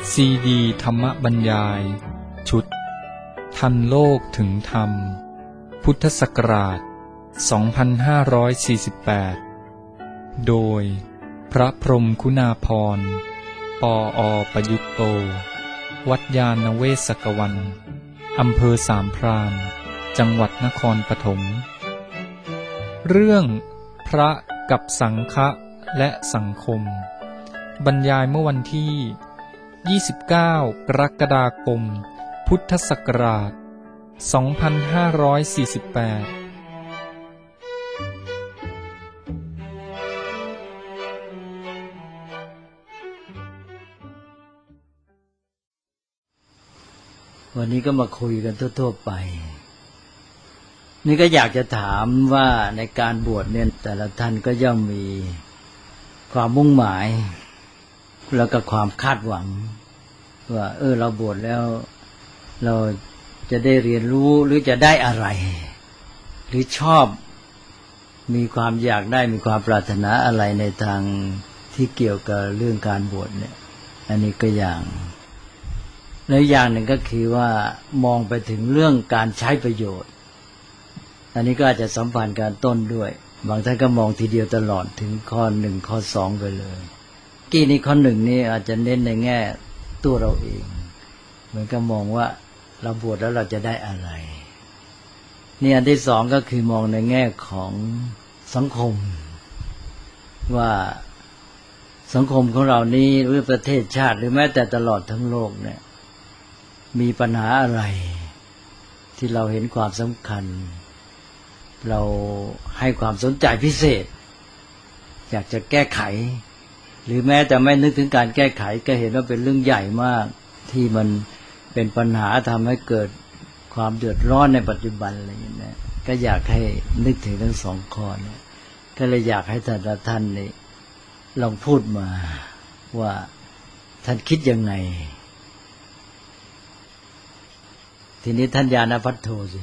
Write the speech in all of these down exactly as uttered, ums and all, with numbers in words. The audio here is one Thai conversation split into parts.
ซีดีธรรมบรรยายชุดทันโลกถึงธรรมพุทธศักราชสองพันห้าร้อยสี่สิบแปดโดยพระพรหมคุณาภรณ์ปออประยุตโตวัดยาณเวศกวันอำเภอสามพรานจังหวัดนครปฐมเรื่องพระกับสังฆะและสังคมบรรยายเมื่อวันที่ยี่สิบเก้ากรกฎาคมพุทธศักราชสองพันห้าร้อยสี่สิบแปดวันนี้ก็มาคุยกันทั่วๆไปนี่ก็อยากจะถามว่าในการบวชเนี่ยแต่ละท่านก็ย่อมมีความมุ่งหมายแล้วก็ความคาดหวังว่าเออเราบวชแล้วเราจะได้เรียนรู้หรือจะได้อะไรหรือชอบมีความอยากได้มีความปรารถนาอะไรในทางที่เกี่ยวกับเรื่องการบวชเนี่ยอันนี้ก็อย่างแล้วอย่างหนึ่งก็คือว่ามองไปถึงเรื่องการใช้ประโยชน์อันนี้ก็อาจจะสัมพันธ์การต้นด้วยบางท่านก็มองทีเดียวตลอดถึงข้อหนึ่งข้อสองไปเลยกี้นี้ข้อหนึ่งนี่อาจจะเน้นในแง่ตัวเราเองเหมือนกับมองว่าเราบวชแล้วเราจะได้อะไรนี่อันที่สองก็คือมองในแง่ของสังคมว่าสังคมของเรานี้หรือประเทศชาติหรือแม้แต่ตลอดทั้งโลกเนี่ยมีปัญหาอะไรที่เราเห็นความสำคัญเราให้ความสนใจพิเศษอยากจะแก้ไขหรือแม้แต่ไม่นึกถึงการแก้ไขก็เห็นว่าเป็นเรื่องใหญ่มากที่มันเป็นปัญหาทำให้เกิดความเดือดร้อนในปัจจุบันอะไรอย่างนี้ก็อยากให้นึกถึงทั้งสองข้อเนี่ยก็เลยอยากให้ท่านท่านนี่ลองพูดมาว่าท่านคิดยังไงทีนี้ท่านญาณพัทโทสิ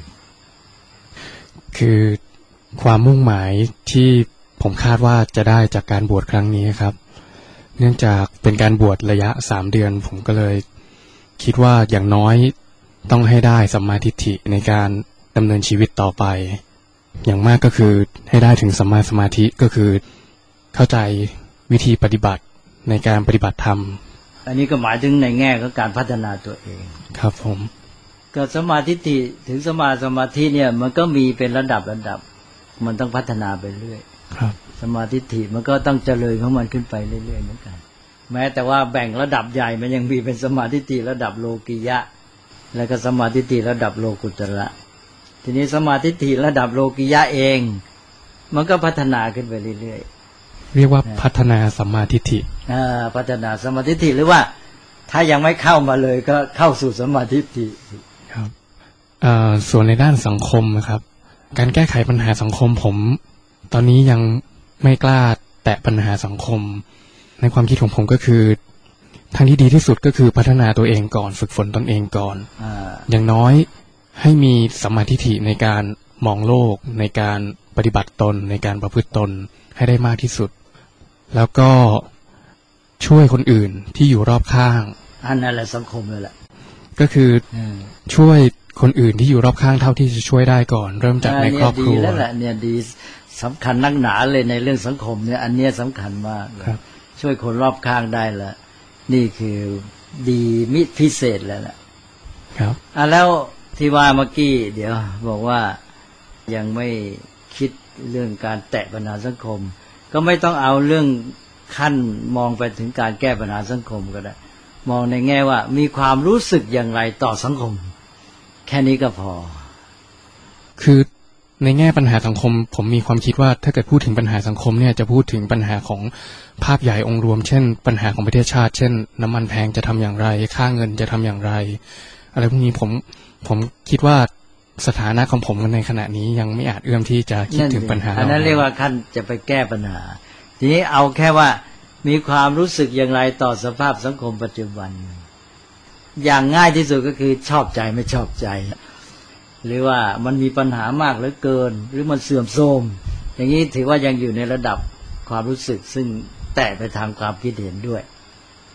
คือความมุ่งหมายที่ผมคาดว่าจะได้จากการบวชครั้งนี้ครับเนื่องจากเป็นการบวชระยะสามเดือนผมก็เลยคิดว่าอย่างน้อยต้องให้ได้สัมมาทิฏฐิในการดำเนินชีวิตต่อไปอย่างมากก็คือให้ได้ถึงสัมมาสมาธิก็คือเข้าใจวิธีปฏิบัติในการปฏิบัติธรรมอันนี้ก็หมายถึงในแง่ของการพัฒนาตัวเองครับผมก็สมาธิถึงสมาสมาธิเนี่ยมันก็มีเป็นระดับระดับมันต้องพัฒนาไปเรื่อยครับสมาธิมันก็ต้องเจริญของมันขึ้นไปเรื่อยๆเหมือนกันแม้แต่ว่าแบ่งระดับใหญ่มันยังมีเป็นสมาธิระดับโลกิยะแล้วก็สมาธิระดับโลกุตระทีนี้สมาธิระดับโลกิยะเองมันก็พัฒนาขึ้นไปเรื่อยๆเรียกว่าพัฒนาสัมมาทิฏฐิอ่าพัฒนาสมาธิหรือว่าถ้ายังไม่เข้ามาเลยก็เข้าสู่สมาธิครับอ่าส่วนในด้านสังคมนะครับการแก้ไขปัญหาสังคมผมตอนนี้ยังไม่กล้าแตะปัญหาสังคมในความคิดของผมก็คือทางที่ดีที่สุดก็คือพัฒนาตัวเองก่อนฝึกฝนตนเองก่อน อ, อย่างน้อยให้มีสัมมาทิฏฐิในการมองโลกในการปฏิบัติตนในการประพฤติตนให้ได้มากที่สุดแล้วก็ช่วยคนอื่นที่อยู่รอบข้างอันนั้นแหละสังคมเลยแหละก็คือช่วยคนอื่นที่อยู่รอบข้างเท่าที่จะช่วยได้ก่อนเริ่มจากในครอบครัวดีแล้วแหละเนี่ยดีสำคัญนักหนาเลยในเรื่องสังคมเนี่ยอันนี้สำคัญมากช่วยคนรอบข้างได้ละนี่คือดีมิพิเศษแล้วแหละครับอ่ะแล้วที่ว่าเมื่อกี้เดี๋ยวบอกว่ายังไม่คิดเรื่องการแตะปัญหาสังคมก็ไม่ต้องเอาเรื่องขั้นมองไปถึงการแก้ปัญหาสังคมก็ได้มองในแง่ว่ามีความรู้สึกอย่างไรต่อสังคมแค่นี้ก็พอคือในแง่ปัญหาสังคมผมมีความคิดว่าถ้าเกิดพูดถึงปัญหาสังคมเนี่ยจะพูดถึงปัญหาของภาพใหญ่องค์รวมเช่นปัญหาของประเทศชาติเช่นน้ำมันแพงจะทำอย่างไรค่าเงินจะทำอย่างไรอะไรพวกนี้ผมผมคิดว่าสถานะของผมในขณะนี้ยังไม่อาจเอื้อมที่จะคิดถึงปัญหาอันนั้นเรียกว่าขั้นจะไปแก้ปัญหาทีนี้เอาแค่ว่ามีความรู้สึกอย่างไรต่อสภาพสังคมปัจจุบันอย่างง่ายที่สุดก็คือชอบใจไม่ชอบใจหรือว่ามันมีปัญหามากเหลือเกินหรือมันเสื่อมโทรมอย่างนี้ถือว่ายังอยู่ในระดับความรู้สึกซึ่งแตะไปทางความคิดเห็นด้วย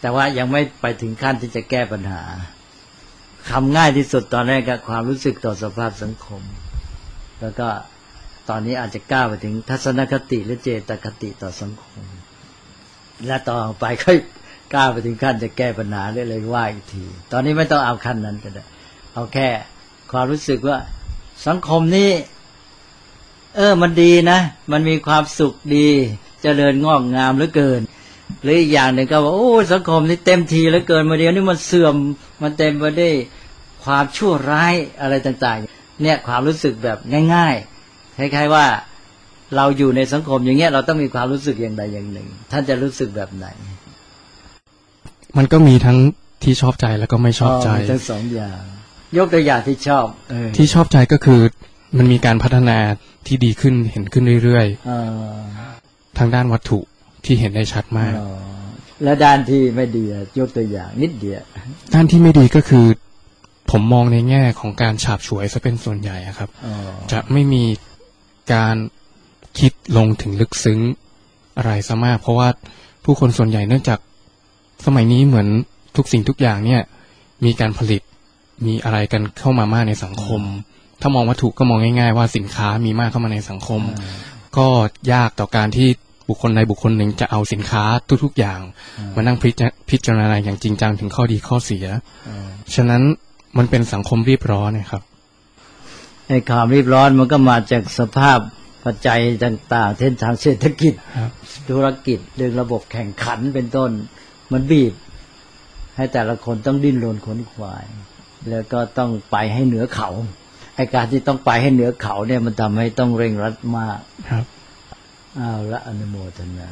แต่ว่ายังไม่ไปถึงขั้นที่จะแก้ปัญหาคำง่ายที่สุดตอนแรกก็ความรู้สึกต่อสภาพสังคมแล้วก็ตอนนี้อาจจะก้าวไปถึงทัศนคติหรือเจตคติต่อสังคมและต่อไปค่อยก้าวไปถึงขั้นจะแก้ปัญหาเรื่อยๆว่าอีกทีตอนนี้ไม่ต้องเอาขั้นนั้นก็ได้เอาแค่ความรู้สึกว่าสังคมนี้เออมันดีนะมันมีความสุขดีเจริญงอกงามเหลือเกินหรืออีกอย่างหนึ่งก็ว่าโอ้สังคมนี้เต็มทีเหลือเกินมาเดียวนี้มันเสื่อมมันเต็มไปด้วยความชั่วร้ายอะไรต่างๆเนี่ยความรู้สึกแบบง่ายๆคล้ายๆว่าเราอยู่ในสังคมอย่างเงี้ยเราต้องมีความรู้สึกอย่างใดอย่างหนึ่งท่านจะรู้สึกแบบไหนมันก็มีทั้งที่ชอบใจแล้วก็ไม่ชอบใจทั้งสองอย่างยกตัวอย่างที่ชอบที่ชอบใจก็คือมันมีการพัฒนาที่ดีขึ้นเห็นขึ้นเรื่อยๆทางด้านวัตถุที่เห็นได้ชัดมากและด้านที่ไม่ดียกตัวอย่างนิดเดียวด้านที่ไม่ดีก็คือผมมองในแง่ของการฉาบฉวยซะเป็นส่วนใหญ่ครับจะไม่มีการคิดลงถึงลึกซึ้งอะไรซะมากเพราะว่าผู้คนส่วนใหญ่เนื่องจากสมัยนี้เหมือนทุกสิ่งทุกอย่างเนี่ยมีการผลิตมีอะไรกันเข้ามามากในสังคมถ้ามองวัตถุก็มองง่ายๆว่าสินค้ามีมากเข้ามาในสังคมก็ยากต่อการที่บุคคลใดบุคคลหนึ่งจะเอาสินค้าทุกๆอย่างมานั่งพิจารณาอย่างจริงจังถึงข้อดีข้อเสียฉะนั้นมันเป็นสังคมรีบร้อนนะครับไอ้ความรีบร้อนมันก็มาจากสภาพปัจจัยต่างๆเช่นทางเศรษฐกิจธุรกิจเรื่องระบบแข่งขันเป็นต้นมันบีบให้แต่ละคนต้องดิ้นรนขวนขวายแล้วก็ต้องไปให้เหนือเขาไอ้การที่ต้องไปให้เหนือเขาเนี่ยมันทำให้ต้องเร่งรัดมากครับอ้าวละอนุโมทนา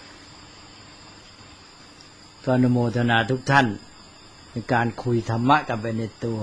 ก็อนุโมทนาทุกท่านในการคุยธรรมะกันไปในตัว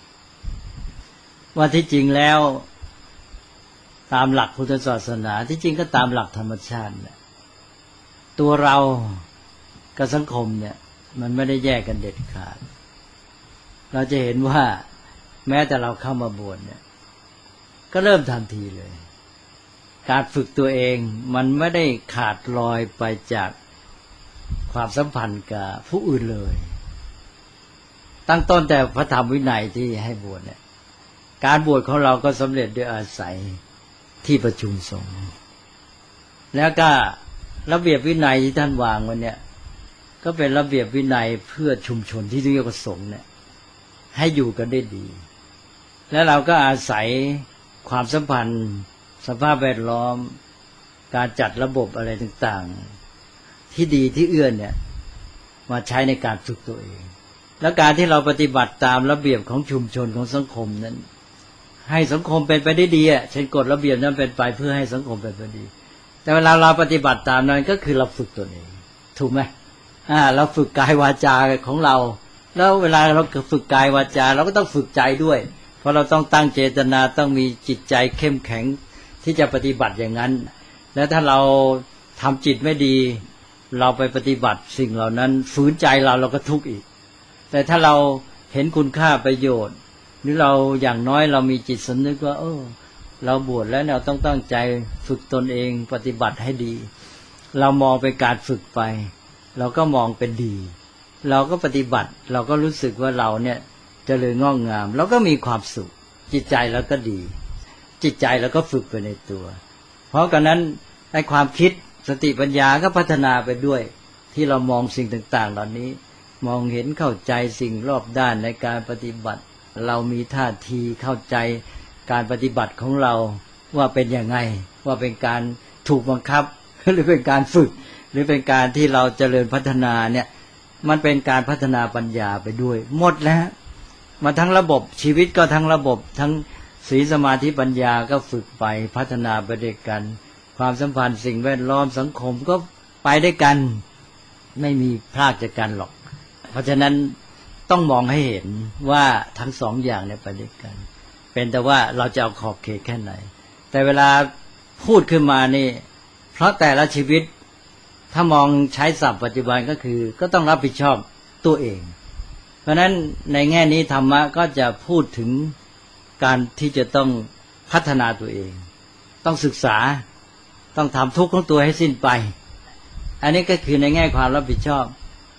ว่าที่จริงแล้วตามหลักพุทธศาสนาที่จริงก็ตามหลักธรรมชาติแหละตัวเรากับสังคมเนี่ยมันไม่ได้แยกกันเด็ดขาดเราจะเห็นว่าแม้แต่เราเข้ามาบวชเนี่ยก็เริ่มทันทีเลยการฝึกตัวเองมันไม่ได้ขาดลอยไปจากความสัมพันธ์กับผู้อื่นเลยตั้งต้นแต่พระธรรมวินัยที่ให้บวชเนี่ยการบวชของเราก็สำเร็จด้วยอาศัยที่ประชุมสงฆ์แล้วก็ระเบียบวินัยที่ท่านวางไว้เนี่ยก็เป็นระเบียบวินัยเพื่อชุมชนที่เรียกว่าสงฆ์เนี่ยให้อยู่กันได้ดีแล้วเราก็อาศัยความสัมพันธ์สภาพแวดล้อมการจัดระบบอะไรต่างๆที่ดีที่เอื้อเนี่ยมาใช้ในการฝึกตัวเองแล้วการที่เราปฏิบัติตามระเบียบของชุมชนของสังคมนั้นให้สังคมเป็นไปได้ดีอ่ะเช่นกฎระเบียบนั้นเป็นไปเพื่อให้สังคมเป็นไปดีแต่เวลาเราปฏิบัติตามนั้นก็คือเราฝึกตัวเองถูกไหมอ่าเราฝึกกายวาจาของเราแล้วเวลาเราฝึกกายวาจาเราก็ต้องฝึกใจด้วยเพราะเราต้องตั้งเจตนาต้องมีจิตใจเข้มแข็งที่จะปฏิบัติอย่างนั้นแล้วถ้าเราทำจิตไม่ดีเราไปปฏิบัติสิ่งเหล่านั้นฝืนใจเราเราก็ทุกข์อีกแต่ถ้าเราเห็นคุณค่าประโยชน์หรือเราอย่างน้อยเรามีจิตสำนึกว่าเออเราบวชแล้วเราต้องตั้งใจฝึกตนเองปฏิบัติให้ดีเรามองเป็นการฝึกไปเราก็มองเป็นดีเราก็ปฏิบัติเราก็รู้สึกว่าเราเนี่ยเจริญงอกงามเราก็มีความสุขจิตใจเราก็ดีจิตใจเราก็ฝึกไปในตัวเพราะกันนั้นในความคิดสติปัญญาก็พัฒนาไปด้วยที่เรามองสิ่งต่างๆเหล่านี้มองเห็นเข้าใจสิ่งรอบด้านในการปฏิบัติเรามีท่าทีเข้าใจการปฏิบัติของเราว่าเป็นยังไงว่าเป็นการถูกบังคับหรือเป็นการฝึกหรือเป็นการที่เราเจริญพัฒนาเนี่ยมันเป็นการพัฒนาปัญญาไปด้วยหมดแล้วมาทั้งระบบชีวิตก็ทั้งระบบทั้งศีลสมาธิปัญญาก็ฝึกไปพัฒนาไปด้วยกันความสัมพันธ์สิ่งแวดล้อมสังคมก็ไปด้วยกันไม่มีพลาดจากกันหรอกเพราะฉะนั้นต้องมองให้เห็นว่าทั้งสองอย่างเนี่ยไปด้วยกันเป็นแต่ว่าเราจะเอาขอบเขตแค่ไหนแต่เวลาพูดขึ้นมานี่เพราะแต่ละชีวิตถ้ามองใช้ศัพท์ปัจจุบันก็คือก็ต้องรับผิดชอบตัวเองเพราะฉะนั้นในแง่นี้ธรรมะก็จะพูดถึงการที่จะต้องพัฒนาตัวเองต้องศึกษาต้องทำทุกข์ของตัวให้สิ้นไปอันนี้ก็คือในแง่ความรับผิดชอบเพราะ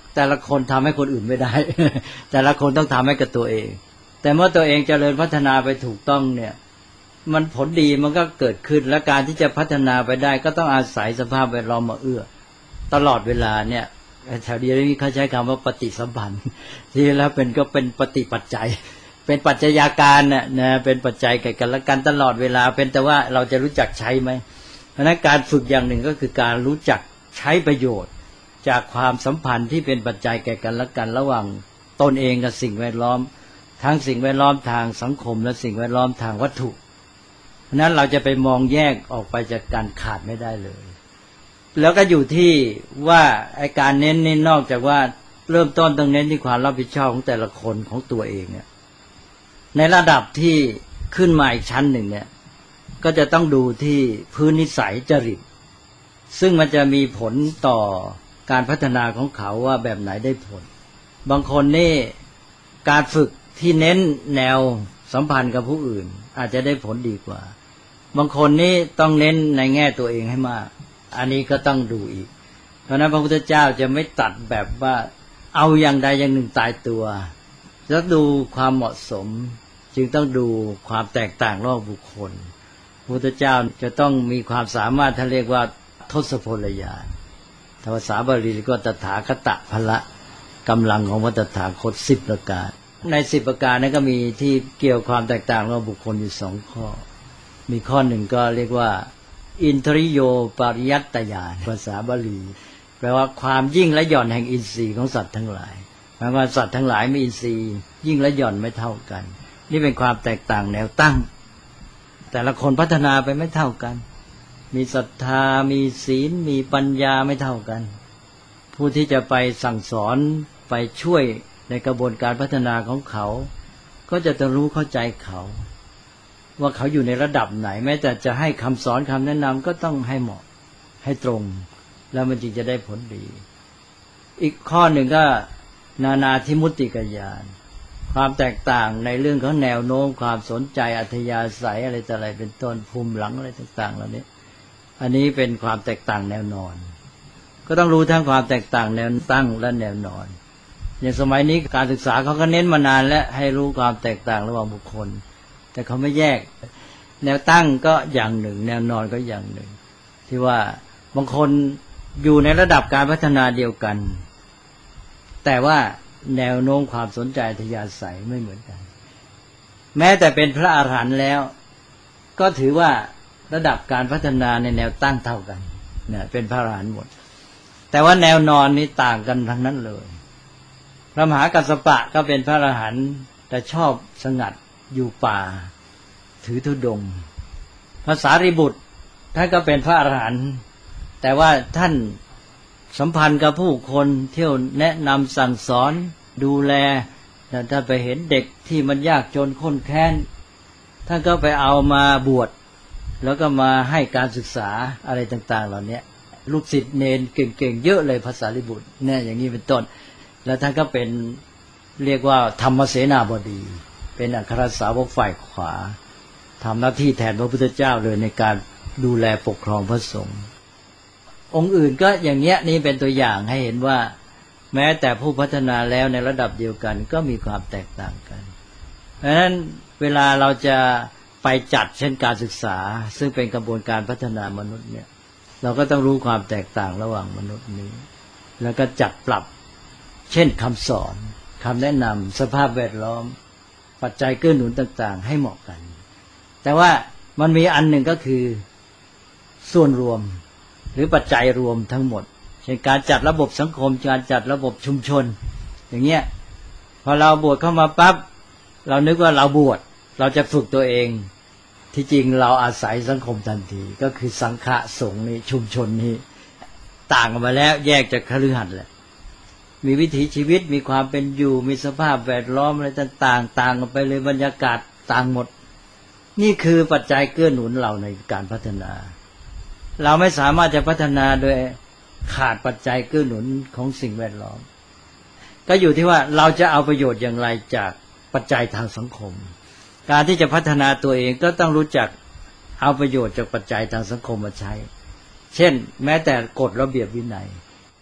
แต่ละคนทำให้คนอื่นไม่ได้ แต่ละคนต้องทำให้กับตัวเองแต่เมื่อตัวเองเจริญพัฒนาไปถูกต้องเนี่ยมันผลดีมันก็เกิดขึ้นและการที่จะพัฒนาไปได้ก็ต้องอาศัยสภาพแวดล้อมมาเอื้อตลอดเวลาเนี่ยแถวเดียวนี้เขาใช้คำว่าปฏิสัมพันธ์ที่แล้วเป็นก็เป็นปฏิปัจจัยเป็นปัจจัยาการน่ะนะเป็นปัจจัยแก่กันและกันตลอดเวลาเป็นแต่ว่าเราจะรู้จักใช้ไหมเพราะฉะนั้นการฝึกอย่างหนึ่งก็คือการรู้จักใช้ประโยชน์จากความสัมพันธ์ที่เป็นปัจจัยแก่กันและกันระหว่างตนเองกับสิ่งแวดล้อมทั้งสิ่งแวดล้อมทางสังคมและสิ่งแวดล้อมทางวัตถุเพราะนั้นเราจะไปมองแยกออกไปจากการขาดไม่ได้เลยแล้วก็อยู่ที่ว่าไอ้การเน้นนี่นอกจากว่าเริ่มต้นต้องเน้นที่ความรับผิดชอบของแต่ละคนของตัวเองเนี่ยในระดับที่ขึ้นมาอีกชั้นหนึ่งเนี่ยก็จะต้องดูที่พื้นนิสัยจริตซึ่งมันจะมีผลต่อการพัฒนาของเขาว่าแบบไหนได้ผลบางคนนี่การฝึกที่เน้นแนวสัมพันธ์กับผู้อื่นอาจจะได้ผลดีกว่าบางคนนี่ต้องเน้นในแง่ตัวเองให้มากอันนี้ก็ต้องดูอีกเพราะนั้นพระพุทธเจ้าจะไม่ตัดแบบว่าเอาอย่างใดอย่างหนึ่งตายตัวจะดูความเหมาะสมจึงต้องดูความแตกต่างระหว่างบุคคลพระพุทธเจ้าจะต้องมีความสามารถท่านเรียกว่าทศพลญาณภาษาบาลีก็ตถาคตพละกำลังของพระตถาคตสิบประการในสิบประการนั้นก็มีที่เกี่ยวความแตกต่างระหว่างบุคคลอยู่สองข้อมีข้อหนึ่งก็เรียกว่าอินทริโยปริยัตตญาณภาษาบาลีแปลว่าความยิ่งและหย่อนแห่งอินทรีย์ของสัตว์ทั้งหลายหมายว่าสัตว์ทั้งหลายมีอินทรีย์ยิ่งและหย่อนไม่เท่ากันนี่เป็นความแตกต่างแนวตั้งแต่ละคนพัฒนาไปไม่เท่ากันมีศรัทธามีศีลมีปัญญาไม่เท่ากันผู้ที่จะไปสั่งสอนไปช่วยในกระบวนการพัฒนาของเขาก็จะต้องรู้เข้าใจเขาว่าเขาอยู่ในระดับไหนแม้แต่จะให้คำสอนคำแนะนำก็ต้องให้เหมาะให้ตรงแล้วมันจึงจะได้ผลดีอีกข้อหนึ่งก็นานาธิมุตติกญาณความแตกต่างในเรื่องของแนวโน้มความสนใจอัธยาศัยอะไรต่ออะไรเป็นต้นภูมิหลังอะไรต่างๆเหล่านี้อันนี้เป็นความแตกต่างแนวนอนก็ต้องรู้ทั้งความแตกต่างแนวตั้งและแนวนอนอย่างสมัยนี้การศึกษาเขาก็เน้นมานานและให้รู้ความแตกต่างระหว่างบุคคลแต่เขาไม่แยกแนวตั้งก็อย่างหนึ่งแนวนอนก็อย่างหนึ่งที่ว่าบางคนอยู่ในระดับการพัฒนาเดียวกันแต่ว่าแนวโน้มความสนใจทยาศัยไม่เหมือนกันแม้แต่เป็นพระอรหันต์แล้วก็ถือว่าระดับการพัฒนาในแนวตั้งเท่ากันเนี่ยเป็นพระอรหันต์หมดแต่ว่าแนวนอนนี้ต่างกันทั้งนั้นเลยพระมหากัสสปะก็เป็นพระอรหันต์แต่ชอบสงัดอยู่ป่าถือธุดงค์พระสารีบุตรท่านก็เป็นพระอรหันต์แต่ว่าท่านสัมพันธ์กับผู้คนเที่ยวแนะนำสั่งสอนดูแลแต่ถ้าไปเห็นเด็กที่มันยากจนข้นแค้นท่านก็ไปเอามาบวชแล้วก็มาให้การศึกษาอะไรต่างๆเหล่านี้ลูกศิษย์เนนเก่งๆเยอะเลยพระสารีบุตรเนี่ยอย่างนี้เป็นต้นแล้วท่านก็เป็นเรียกว่าธรรมเสนาบดีเป็นอัครสาวกฝ่ายขวาทำหน้าที่แทนพระพุทธเจ้าเลยในการดูแลปกครองพระสงฆ์องค์อื่นก็อย่างเงี้ยนี่เป็นตัวอย่างให้เห็นว่าแม้แต่ผู้พัฒนาแล้วในระดับเดียวกันก็มีความแตกต่างกันเพราะฉะนั้นเวลาเราจะไปจัดเช่นการศึกษาซึ่งเป็นกระบวนการพัฒนามนุษย์เนี่ยเราก็ต้องรู้ความแตกต่างระหว่างมนุษย์นี้แล้วก็จัดปรับเช่นคำสอนคำแนะนำสภาพแวดล้อมปัจจัยเกื้อหนุนต่างๆให้เหมาะกันแต่ว่ามันมีอันหนึ่งก็คือส่วนรวมหรือปัจจัยรวมทั้งหมดเช่นการจัดระบบสังคมการจัดระบบชุมชนอย่างเงี้ยพอเราบวชเข้ามาปั๊บเรานึกว่าเราบวชเราจะฝึกตัวเองที่จริงเราอาศัยสังคมทันทีก็คือสังฆะสงฆ์นี้ชุมชนนี้ต่างกันมาแล้วแยกจากคฤหัสถ์แหละมีวิถีชีวิตมีความเป็นอยู่มีสภาพแวดล้อมอะไรต่างๆต่างกันไปเลยบรรยากาศต่างหมดนี่คือปัจจัยเกื้อหนุนเราในการพัฒนาเราไม่สามารถจะพัฒนาโดยขาดปัจจัยเกื้อหนุนของสิ่งแวดล้อมก็อยู่ที่ว่าเราจะเอาประโยชน์อย่างไรจากปัจจัยทางสังคมการที่จะพัฒนาตัวเองก็ต้องรู้จักเอาประโยชน์จากปัจจัยทางสังคมมาใช้เช่นแม้แต่กฎระเบียบวินัย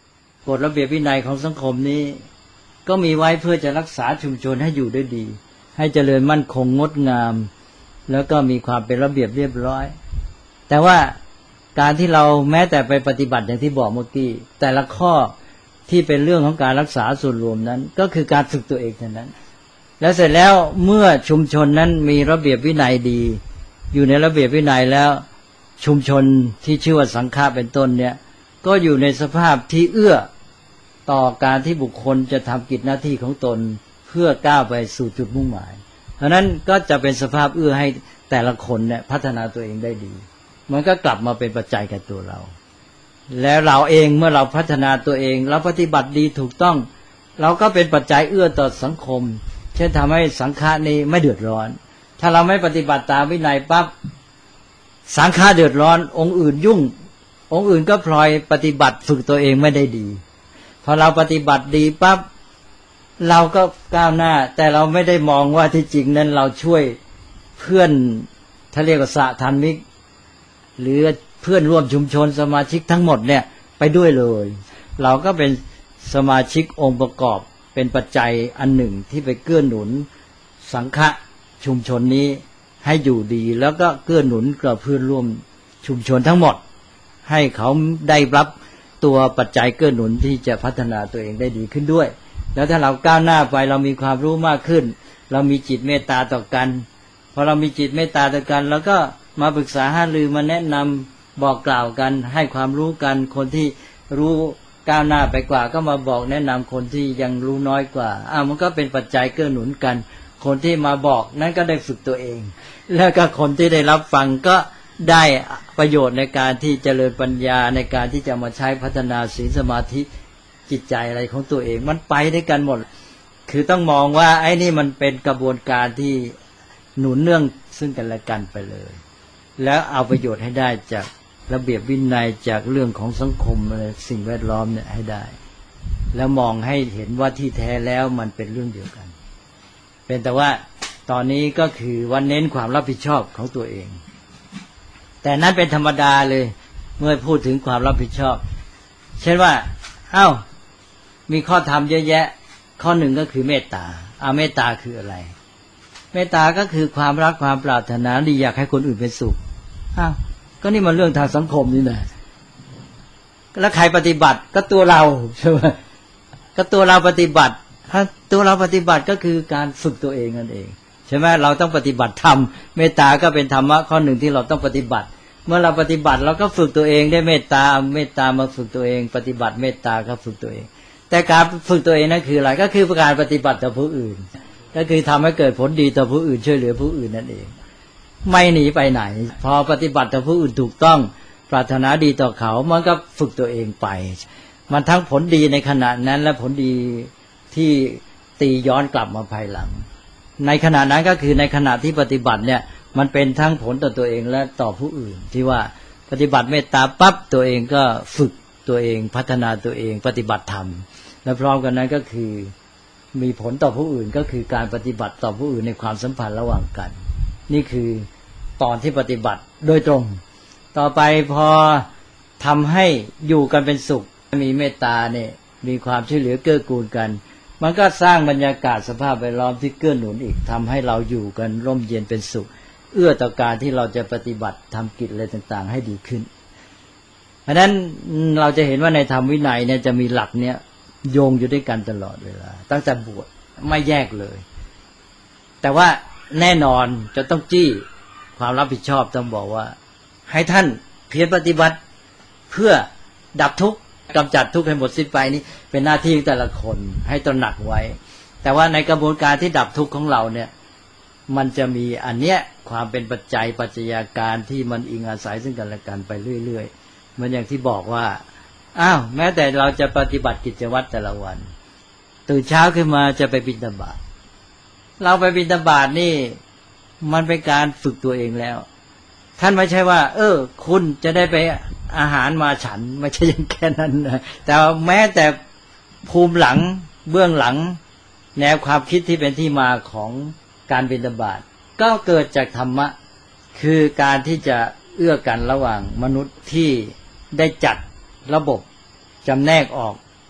กฎระเบียบวินัยของสังคมนี้ก็มีไว้เพื่อจะรักษาชุมชนให้อยู่ได้ดีให้เจริญมั่นคงงดงามแล้วก็มีความเป็นระเบียบเรียบร้อยแต่ว่าการที่เราแม้แต่ไปปฏิบัติอย่างที่บอกเมื่อกี้แต่ละข้อที่เป็นเรื่องของการรักษาส่วนรวมนั้นก็คือการฝึกตัวเองเท่านั้นแล้วเสร็จแล้วเมื่อชุมชนนั้นมีระเบียบวินัยดีอยู่ในระเบียบวินัยแล้วชุมชนที่ชื่อว่าสังฆะเป็นต้นเนี่ยก็อยู่ในสภาพที่เอื้อต่อการที่บุคคลจะทำกิจหน้าที่ของตนเพื่อก้าวไปสู่จุดมุ่งหมายเพราะนั้นก็จะเป็นสภาพเอื้อให้แต่ละคนเนี่ยพัฒนาตัวเองได้ดีมันก็กลับมาเป็นปัจจัยกับตัวเราแล้วเราเองเมื่อเราพัฒนาตัวเองเราปฏิบัติดีถูกต้องเราก็เป็นปัจจัยเอื้อต่อสังคมเช่นทำให้สังฆะนี้ไม่เดือดร้อนถ้าเราไม่ปฏิบัติตามวินัยปั๊บสังฆะเดือดร้อนองค์อื่นยุ่งองค์อื่นก็พลอยปฏิบัติฝึกตัวเองไม่ได้ดีพอเราปฏิบัติดีปั๊บเราก็ก้าวหน้าแต่เราไม่ได้มองว่าที่จริงนั้นเราช่วยเพื่อนถ้าเรียกว่าสหธรรมิกหรือเพื่อนร่วมชุมชนสมาชิกทั้งหมดเนี่ยไปด้วยเลยเราก็เป็นสมาชิกองค์ประกอบเป็นปัจจัยอันหนึ่งที่ไปเกื้อหนุนสังฆะชุมชนนี้ให้อยู่ดีแล้วก็เกื้อหนุนกับเพื่อนร่วมชุมชนทั้งหมดให้เขาได้รับตัวปัจจัยเกื้อหนุนที่จะพัฒนาตัวเองได้ดีขึ้นด้วยแล้วถ้าเราก้าวหน้าไปเรามีความรู้มากขึ้นเรามีจิตเมตตาต่อกันพอเรามีจิตเมตตาต่อกันแล้วก็มาปรึกษาหารือมาแนะนำบอกกล่าวกันให้ความรู้กันคนที่รู้ก้าวหน้าไปกว่าก็มาบอกแนะนำคนที่ยังรู้น้อยกว่าอ้าวมันก็เป็นปัจจัยเกื้อหนุนกันคนที่มาบอกนั้นก็ได้ฝึกตัวเองแล้วก็คนที่ได้รับฟังก็ได้ประโยชน์ในการที่เจริญปัญญาในการที่จะมาใช้พัฒนาศีลสมาธิจิตใจอะไรของตัวเองมันไปด้วยกันหมดคือต้องมองว่าไอ้นี่มันเป็นกระบวนการที่หนุนเนื่องซึ่งกันและกันไปเลยแล้วเอาประโยชน์ให้ได้จากระเบียบวินัยจากเรื่องของสังคมอะไรสิ่งแวดล้อมเนี่ยให้ได้แล้วมองให้เห็นว่าที่แท้แล้วมันเป็นเรื่องเดียวกันเป็นแต่ว่าตอนนี้ก็คือว่าเน้นความรับผิดชอบของตัวเองแต่นั้นเป็นธรรมดาเลยเมื่อพูดถึงความรับผิดชอบเช่นว่าอ้าวมีข้อธรรมเยอะแยะข้อหนึ่งก็คือเมตตาอาเมตตาคืออะไรเมตตาก็คือความรักความปรารถนาดีอยากให้คนอื่นเป็นสุขอ้าวก็นี่มันเรื่องทางสังคมนี่นะแล้วใครปฏิบัติก็ตัวเราใช่ไหมก็ตัวเราปฏิบัติถ้าตัวเราปฏิบัติก็คือการฝึกตัวเองนั่นเองใช่ไหมเราต้องปฏิบัติธรรมเมตตาก็เป็นธรรมะข้อหนึ่งที่เราต้องปฏิบัติเมื่อเราปฏิบัติเราก็ฝึกตัวเองได้เมตตาเมตตามาฝึกตัวเองปฏิบัติเมตตาก็ฝึกตัวเองแต่การฝึกตัวเองนั่นคืออะไรก็คือการปฏิบัติต่อผู้อื่นก็คือทำให้เกิดผลดีต่อผู้อื่นช่วยเหลือผู้อื่นนั่นเองไม่หนีไปไหนพอปฏิบัติต่อผู้อื่นถูกต้องปรารถนาดีต่อเขามันก็ฝึกตัวเองไปมันทั้งผลดีในขณะนั้นและผลดีที่ตีย้อนกลับมาภายหลังในขณะนั้นก็คือในขณะที่ปฏิบัติเนี่ยมันเป็นทั้งผลต่อตัวเองและต่อผู้อื่นที่ว่าปฏิบัติเมตตาปั๊บตัวเองก็ฝึกตัวเองพัฒนาตัวเองปฏิบัติธรรมและพร้อมกันนั้นก็คือมีผลต่อผู้อื่นก็คือการปฏิบัติต่อผู้อื่นในความสัมพันธ์ระหว่างกันนี่คือตอนที่ปฏิบัติโดยตรงต่อไปพอทำให้อยู่กันเป็นสุขมีเมตตาเนี่ยมีความช่วยเหลือเกื้อกูลกันมันก็สร้างบรรยากาศสภาพแวดล้อมที่เกื้อหนุนอีกทำให้เราอยู่กันร่มเย็นเป็นสุขเอื้อต่อการที่เราจะปฏิบัติทำกิจอะไรต่างๆให้ดีขึ้นเพราะฉะนั้นเราจะเห็นว่าในธรรมวินัยเนี่ยจะมีหลักเนี้ยโยงอยู่ด้วยกันตลอดเวลาตั้งแต่บวชไม่แยกเลยแต่ว่าแน่นอนจะต้องจี้ความรับผิดชอบต้องบอกว่าให้ท่านเพียรปฏิบัติเพื่อดับทุกข์กำจัดทุกข์ให้หมดสิ้นไปนี่เป็นหน้าที่ของแต่ละคนให้ตระหนักไว้แต่ว่าในกระบวนการที่ดับทุกข์ของเราเนี่ยมันจะมีอันเนี้ยความเป็นปัจจัยปัจจัยการที่มันอิงอาศัยซึ่งกันและกันไปเรื่อยๆเหมือนอย่างที่บอกว่าอ้าวแม้แต่เราจะปฏิบัติกิจวัตรแต่ละวันตื่นเช้าขึ้นมาจะไปบิณฑบาตเราไปบิณฑบาตนี่มันเป็นการฝึกตัวเองแล้วท่านไม่ใช่ว่าเออคุณจะได้ไปอาหารมาฉันไม่ใช่อย่างแค่นั้นนะแต่แม้แต่ภูมิหลังเบื้องหลังแนวความคิดที่เป็นที่มาของการบิณฑบาตก็เกิดจากธรรมะคือการที่จะเอื้อกันระหว่างมนุษย์ที่ได้จัดระบบจำแนกออก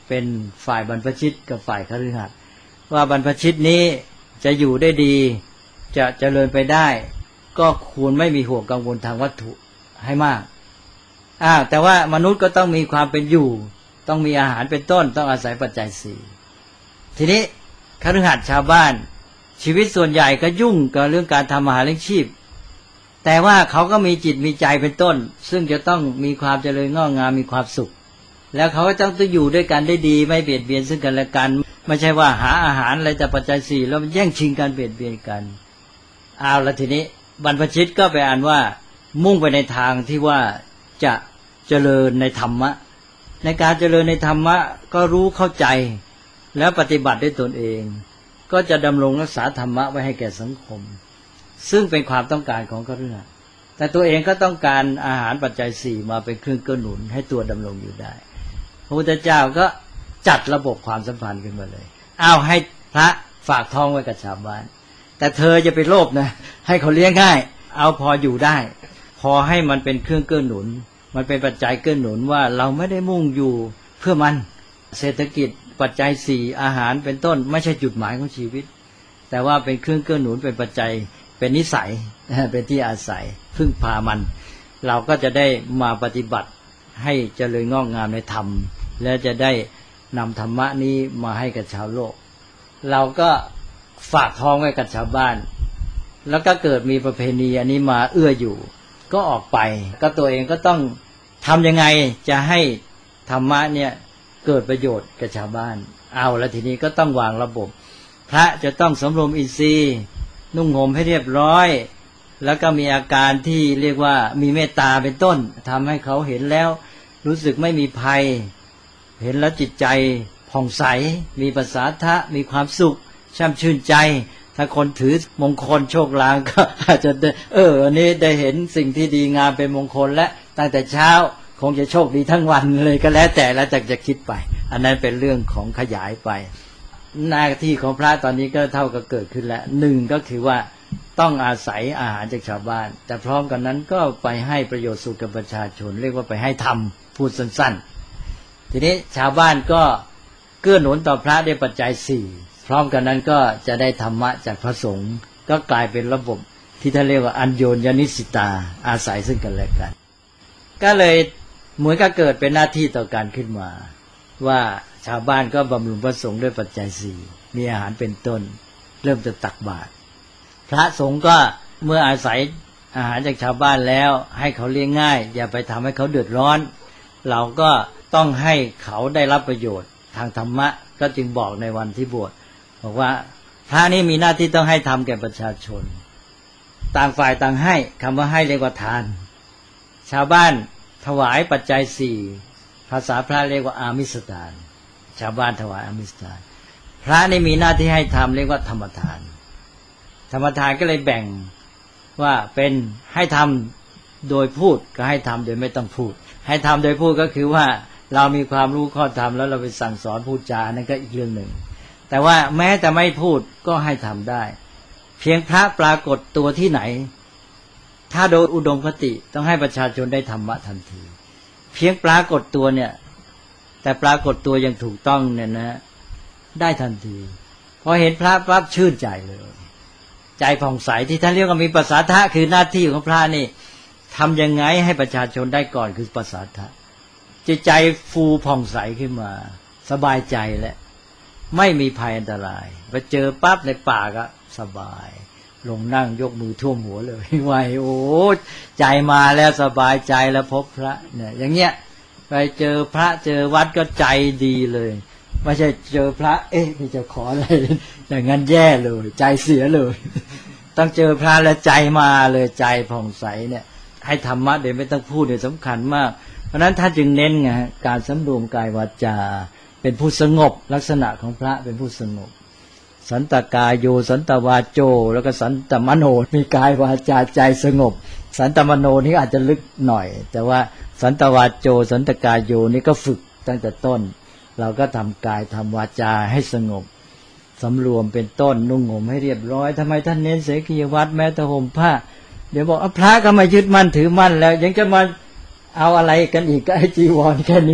เป็นฝ่ายบรรพชิตกับฝ่ายคฤหัสถ์ว่าบรรพชิตนี้จะอยู่ได้ดีจะเจริญไปได้ก็ควรไม่มีห่วงกังวลทางวัตถุให้มากอ้าวแต่ว่ามนุษย์ก็ต้องมีความเป็นอยู่ต้องมีอาหารเป็นต้นต้องอาศัยปัจจัยสี่ทีนี้คฤหัสถ์ชาวบ้านชีวิตส่วนใหญ่ก็ยุ่งกับเรื่องการทำอาหารเลี้ยงชีพแต่ว่าเขาก็มีจิตมีใจเป็นต้นซึ่งจะต้องมีความเจริญงอกงามมีความสุขแล้วเขาก็ต้องต้องอยู่ด้วยกันได้ดีไม่เบียดเบียนซึ่งกันและกันไม่ใช่ว่าหาอาหารอะไรแต่ปัจจัยสี่แล้วมันแย่งชิงกันเบียดเบียนกันเอาละทีนี้บรรพชิตก็ไปอ่านว่ามุ่งไปในทางที่ว่าจะเจริญในธรรมะในการเจริญในธรรมะก็รู้เข้าใจแล้วปฏิบัติด้วยตนเองก็จะดำรงรักษาธรรมะไว้ให้แก่สังคมซึ่งเป็นความต้องการของคฤหัสถ์แต่ตัวเองก็ต้องการอาหารปัจจัยสี่มาเป็นเครื่องเกื้อหนุนให้ตัวดำรงอยู่ได้พระพุทธเจ้าก็จัดระบบความสัมพันธ์ขึ้นมาเลยเอาให้พระฝากท้องไว้กับชาวบ้านแต่เธอจะไปโลภนะให้เขาเลี้ยงง่ายเอาพออยู่ได้พอให้มันเป็นเครื่องเกื้อหนุนมันเป็นปัจจัยเกื้อหนุนว่าเราไม่ได้มุ่งอยู่เพื่อมันเศรษฐกิจปัจจัยสี่อาหารเป็นต้นไม่ใช่จุดหมายของชีวิตแต่ว่าเป็นเครื่องเกื้อหนุนเป็นปัจจัยเป็นนิสัยเป็นที่อาศัยพึ่งพามันเราก็จะได้มาปฏิบัติให้เจริญงอกงามในธรรมและจะได้นำธรรมะนี้มาให้กับชาวโลกเราก็ฝากท้องไว้กับชาวบ้านแล้วก็เกิดมีประเพณีอันนี้มาเอื้ออยู่ก็ออกไปก็ตัวเองก็ต้องทำยังไงจะให้ธรรมะเนี่ยเกิดประโยชน์กับชาวบ้านเอาแล้วทีนี้ก็ต้องวางระบบพระจะต้องสำรวมอินทรีย์นุ่งห่มให้เรียบร้อยแล้วก็มีอาการที่เรียกว่ามีเมตตาเป็นต้นทำให้เขาเห็นแล้วรู้สึกไม่มีภัยเห็นแล้วจิตใจผ่องใสมีประสาทะมีความสุขช่ำชื่นใจถ้าคนถือมงคลโชคลางก็อาจจะเอออันนี้ได้เห็นสิ่งที่ดีงามเป็นมงคลและตั้งแต่เช้าคงจะโชคดีทั้งวันเลยก็แล้วแต่แล้วแต่จะคิดไปอันนั้นเป็นเรื่องของขยายไปหน้าที่ของพระตอนนี้ก็เท่ากับเกิดขึ้นแล้วหนึ่งก็คือว่าต้องอาศัยอาหารจากชาวบ้านแต่พร้อมกันนั้นก็ไปให้ประโยชน์สุขกับประชาชนเรียกว่าไปให้ธรรมพูดสั้นๆทีนี้ชาวบ้านก็เกื้อหนุนต่อพระด้วยปัจจัยสี่พร้อมกันนั้นก็จะได้ธรรมะจากพระสงฆ์ก็กลายเป็นระบบที่ท่านเรียกว่าอัญโญญนิสิตาอาศัยซึ่งกันและกันก็เลยเหมือนกับเกิดเป็นหน้าที่ต่อการขึ้นมาว่าชาวบ้านก็บำรุงพระสงฆ์ด้วยปัจจัยสี่มีอาหารเป็นต้นเริ่มจะตักบาตรพระสงฆ์ก็เมื่ออาศัยอาหารจากชาวบ้านแล้วให้เขาเลี้ยงง่ายอย่าไปทำให้เขาเดือดร้อนเราก็ต้องให้เขาได้รับประโยชน์ทางธรรมะก็จึงบอกในวันที่บวชบอกว่าพระนี้มีหน้าที่ต้องให้ทำแก่ประชาชนต่างฝ่ายต่างให้คำว่าให้เรียกว่าทานชาวบ้านถวายปัจจัยสี่ภาษาพระเรียกว่าอามิสทานชาวบ้านถวายอามิสทานพระนี่มีหน้าที่ให้ทำเรียกว่าธรรมทานธรรมทานก็เลยแบ่งว่าเป็นให้ทำโดยพูดก็ให้ทำโดยไม่ต้องพูดให้ทำโดยพูดก็คือว่าเรามีความรู้ข้อธรรมแล้วเราไปสั่งสอนพูดจานั่นก็อีกเรื่องหนึ่งแต่ว่าแม้แต่ไม่พูดก็ให้ทำได้เพียงพระปรากฏตัวที่ไหนถ้าโดยอุดมคติต้องให้ประชาชนได้ธรรมะทันทีเพียงปรากฏตัวเนี่ยแต่ปรากฏตัวอย่างถูกต้องเนี่ยนะได้ทันทีพอเห็นพระปั๊บชื่นใจเลยใจผ่องใสที่ท่านเรียกว่ามีประสาทะคือหน้าที่ของพระนี่ทำยังไงให้ประชาชนได้ก่อนคือประสาทะจิตใจฟูผ่องใสขึ้นมาสบายใจและไม่มีภัยอันตรายไปเจอปั๊บในป่าก็สบายลงนั่งยกมือท่วมหัวเลยไหวโอ้ใจมาแล้วสบายใจแล้วพบพระเนี่ยอย่างเงี้ยไปเจอพระเจอวัดก็ใจดีเลยไม่ใช่เจอพระเอ๊ะนี่จะขออะไรอย่างนั้นแย่เลยใจเสียเลยต้องเจอพระแล้วใจมาเลยใจผ่องใสเนี่ยให้ธรรมะเดี๋ยวไม่ต้องพูดเนี่ยสำคัญมากเพราะนั้นท่านจึงเน้นไงการสำรวมกายวาจาเป็นผู้สงบลักษณะของพระเป็นผู้สงบสันตกายโยสันตวาโจแล้วก็สันตมโนมีกายวาจาใจสงบสันตมโนนี่อาจจะลึกหน่อยแต่ว่าสันตวาโจสันตกายโยนี่ก็ฝึกตั้งแต่ต้นเราก็ทำกายทำวาจาให้สงบสำรวมเป็นต้นนุ่งห่มให้เรียบร้อยทำไมท่านเน้นเสกียวัตรแม้แต่ห่มผ้าเดี๋ยวบอกพระก็มายึดมั่นถือมั่นแล้วยังจะมาเอาอะไรกันอีกก็ไอ้จีวรแค่นี้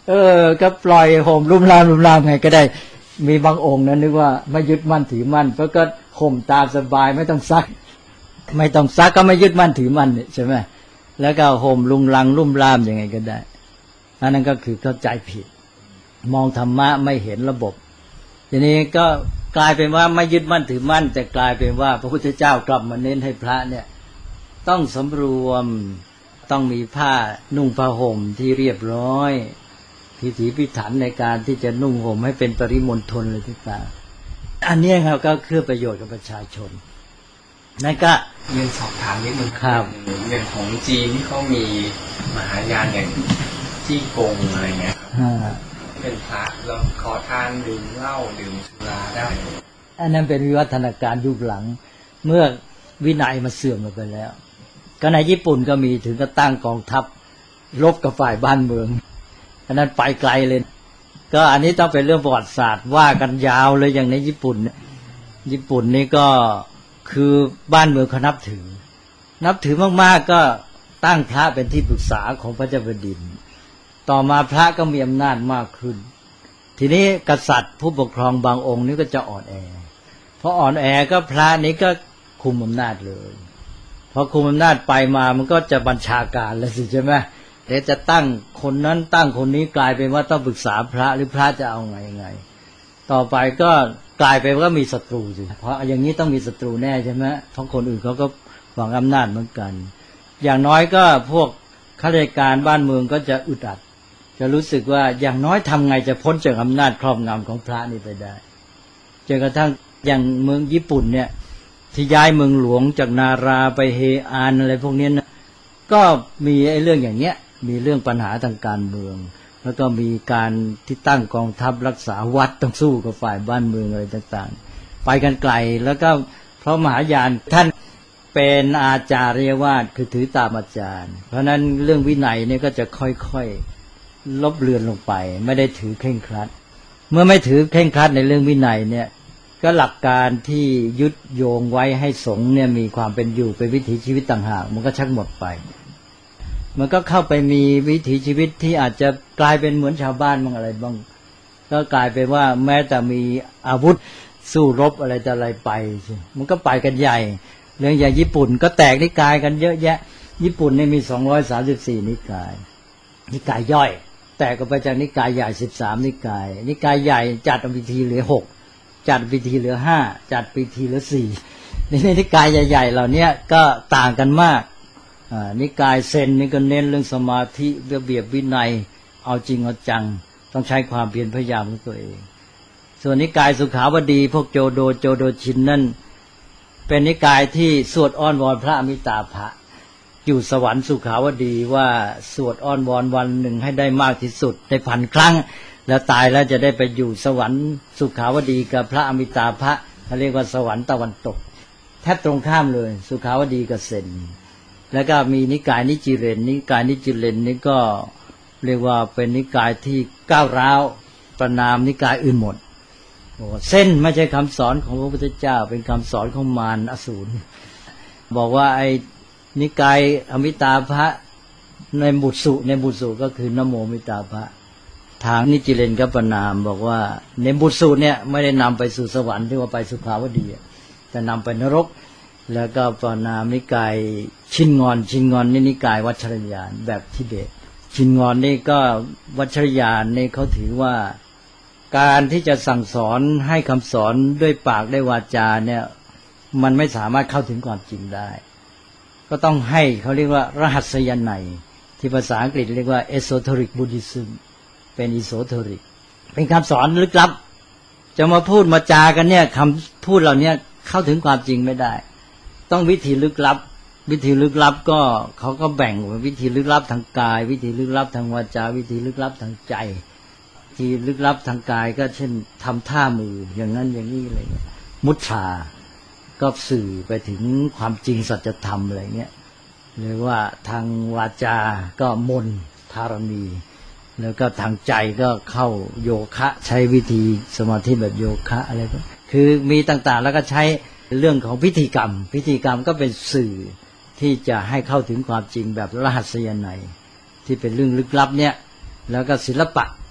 เออก็ปล่อยห่มลุ่มล่ามลุ่มล่ามไงก็ได้มีบางองค์นั้นนึกว่าไม่ยึดมั่นถือมั่นเพราะก็ห่มตามสบายไม่ต้องซักไม่ต้องซักก็ไม่ยึดมั่นถือมั่นใช่ไหมแล้วก็ห่มลุงลังลุ่มล่ามยังไงก็ได้อันนั้นก็คือเข้าใจผิดมองธรรมะไม่เห็นระบบทีนี้ก็กลายเป็นว่าไม่ยึดมั่นถือมั่นแต่กลายเป็นว่าพระพุทธเจ้ากลับมาเน้นให้พระเนี่ยต้องสำรวมต้องมีผ้านุ่งผ้าห่มที่เรียบร้อยพิถีพิถันในการที่จะนุ่งห่มให้เป็นปริมณฑลเลยต่างๆอันนี้ครับก็เพื่อประโยชน์กับประชาชนนั่นก็เรียนสอบถามนิดนึงครับเรื่องของจีนที่เขามีมหายานอย่างจี้กงอะไรเงี้ยเป็นพระเราขอทานดื่มเหล้าดื่มสุราได้อันนั้นเป็นวิวัฒนาการยุคหลังเมื่อวินัยมาเสื่อมไปแล้วก็ในญี่ปุ่นก็มีถึงกับตั้งกองทัพรบกับฝ่ายบ้านเมืองอันนั้นไปไกลเลยก็อันนี้ต้องเป็นเรื่องประวัติศาสตร์ว่ากันยาวเลยอย่างในญี่ปุ่นญี่ปุ่นนี่ก็คือบ้านเมืองเขานับถือนับถือมากๆก็ตั้งพระเป็นที่ปรึกษาของพระเจ้าแผ่นดินต่อมาพระก็มีอำนาจมากขึ้นทีนี้กษัตริย์ผู้ปกครองบางองค์นี่ก็จะอ่อนแอเพราะอ่อนแอก็พระนี้ก็คุมอำนาจเลยพอคุมอำนาจไปมามันก็จะบัญชาการแล้วสิใช่ไหมเดี๋ยวจะตั้งคนนั้นตั้งคนนี้กลายเป็นว่าต้องปรึกษาพระหรือพระจะเอาไงไงต่อไปก็กลายเป็นว่ามีศัตรูสิเพราะอย่างนี้ต้องมีศัตรูแน่ใช่ไหมเพราะคนอื่นเขาก็หวังอำนาจเหมือนกันอย่างน้อยก็พวกข้าราชการบ้านเมืองก็จะอึดอัดจะรู้สึกว่าอย่างน้อยทำไงจะพ้นจากอำนาจครอบงำของพระนี่ไปได้จนกระทั่งอย่างเมืองญี่ปุ่นเนี่ยที่ย้ายเมืองหลวงจากนาราไปเฮอานอะไรพวกนี้นะก็มีไอ้เรื่องอย่างเนี้ยมีเรื่องปัญหาทางการเมืองแล้วก็มีการที่ตั้งกองทัพรักษาวัดต้องสู้กับฝ่ายบ้านเมืองอะไรต่างๆไปกันไกลแล้วก็เพราะมหายานท่านเป็นอาจารย์วาทคือถือตามอาจารย์เพราะนั้นเรื่องวินัยเนี่ยก็จะค่อยๆลบเลือนลงไปไม่ได้ถือเคร่งครัดเมื่อไม่ถือเคร่งครัดในเรื่องวินัยเนี่ยก็หลักการที่ยึดโยงไว้ให้สงฆ์เนี่ยมีความเป็นอยู่เป็นวิถีชีวิตต่างหากมันก็ชักหมดไปมันก็เข้าไปมีวิถีชีวิตที่อาจจะกลายเป็นเหมือนชาวบ้านบางอะไรบ้างก็กลายเป็นว่าแม้แต่มีอาวุธสู้รบอะไรแต่อะไรไปมันก็ไปกันใหญ่เรื่องอย่างญี่ปุ่นก็แตกนิกายกันเยอะแยะญี่ปุ่นนี่มีสองร้อยสามสิบสี่นิกายนิกายย่อยแตกออกไปจากนิกายใหญ่สิบสามนิกายนิกายใหญ่จัดพิธีเหลือหกจัดพิธีเหลือห้าจัดพิธีเหลือสี่ในนิกายใหญ่ๆเหล่านี้ก็ต่างกันมากนิกายเซนนี่ก็เน้นเรื่องสมาธิระเบียบวินัยเอาจริงเอาจังต้องใช้ความเพียรพยายามของตัวเองส่วนนิกายสุขาวดีพวกโจโดโจโดชินนั่นเป็นนิกายที่สวดอ้อนวอนพระอมิตาภะอยู่สวรรค์สุขาวดีว่าสวดอ้อนวอนวันหนึ่งให้ได้มากที่สุดได้พันครั้งแล้วตายแล้วจะได้ไปอยู่สวรรค์สุขาวดีกับพระอมิตาภะเขาเรียกว่าสวรรค์ตะวันตกแทบตรงข้ามเลยสุขาวดีกับเซนแล้วก็มีนิกายนิจิเรนนิกายนิจิเรนนี่ก็เรียกว่าเป็นนิกายที่ก้าวร้าวประนามนิกายอื่นหมดเส้นไม่ใช่คำสอนของพระพุทธเจ้าเป็นคำสอนของมารอสูรบอกว่าไอ้นิกายอมิตาภะในบุตรสุในบุตรสุก็คือนโมมิตาภะทางนิจิเรนก็ประนามบอกว่าในบุตรสุเนี่ยไม่ได้นำไปสู่สวรรค์ที่ว่าไปสุขาวดีแต่นำไปนรกแล้วก็ประนามนิกายชินงอนชินงอนนี่นิกายวัชรยานแบบทิเบตชินงอนนี่ก็วัชรยานนี่เขาถือว่าการที่จะสั่งสอนให้คำสอนด้วยปากด้วยวาจาเนี่ยมันไม่สามารถเข้าถึงความจริงได้ก็ต้องให้เขาเรียกว่ารหัสยนัยที่ภาษาอังกฤษเรียกว่า esoteric Buddhism เป็น esoteric เป็นคำสอนลึกลับจะมาพูดมาจากันเนี่ยคำพูดเหล่านี้เข้าถึงความจริงไม่ได้ต้องวิธีลึกลับวิธีลึกลับก็เขาก็แบ่งวิธีลึกลับทางกายวิธีลึกลับทางวาจาวิธีลึกลับทางใจที่ลึกลับทางกายก็เช่นทำท่ามืออย่างนั้นอย่างนี้อะไรเงี้ยมุทราก็สื่อไปถึงความจริงสัจธรรมอะไรเงี้ยหรือว่าทางวาจาก็มนธารณีแล้วก็ทางใจก็เข้าโยคะใช้วิธีสมาธิแบบโยคะอะไรก็คือมีต่างๆแล้วก็ใช้เรื่องของพิธีกรรมพิธีกรรมก็เป็นสื่อที่จะให้เข้าถึงความจริงแบบรหัสยนัยที่เป็นเรื่องลึกลับเนี่ยแล้วก็ศิลปะ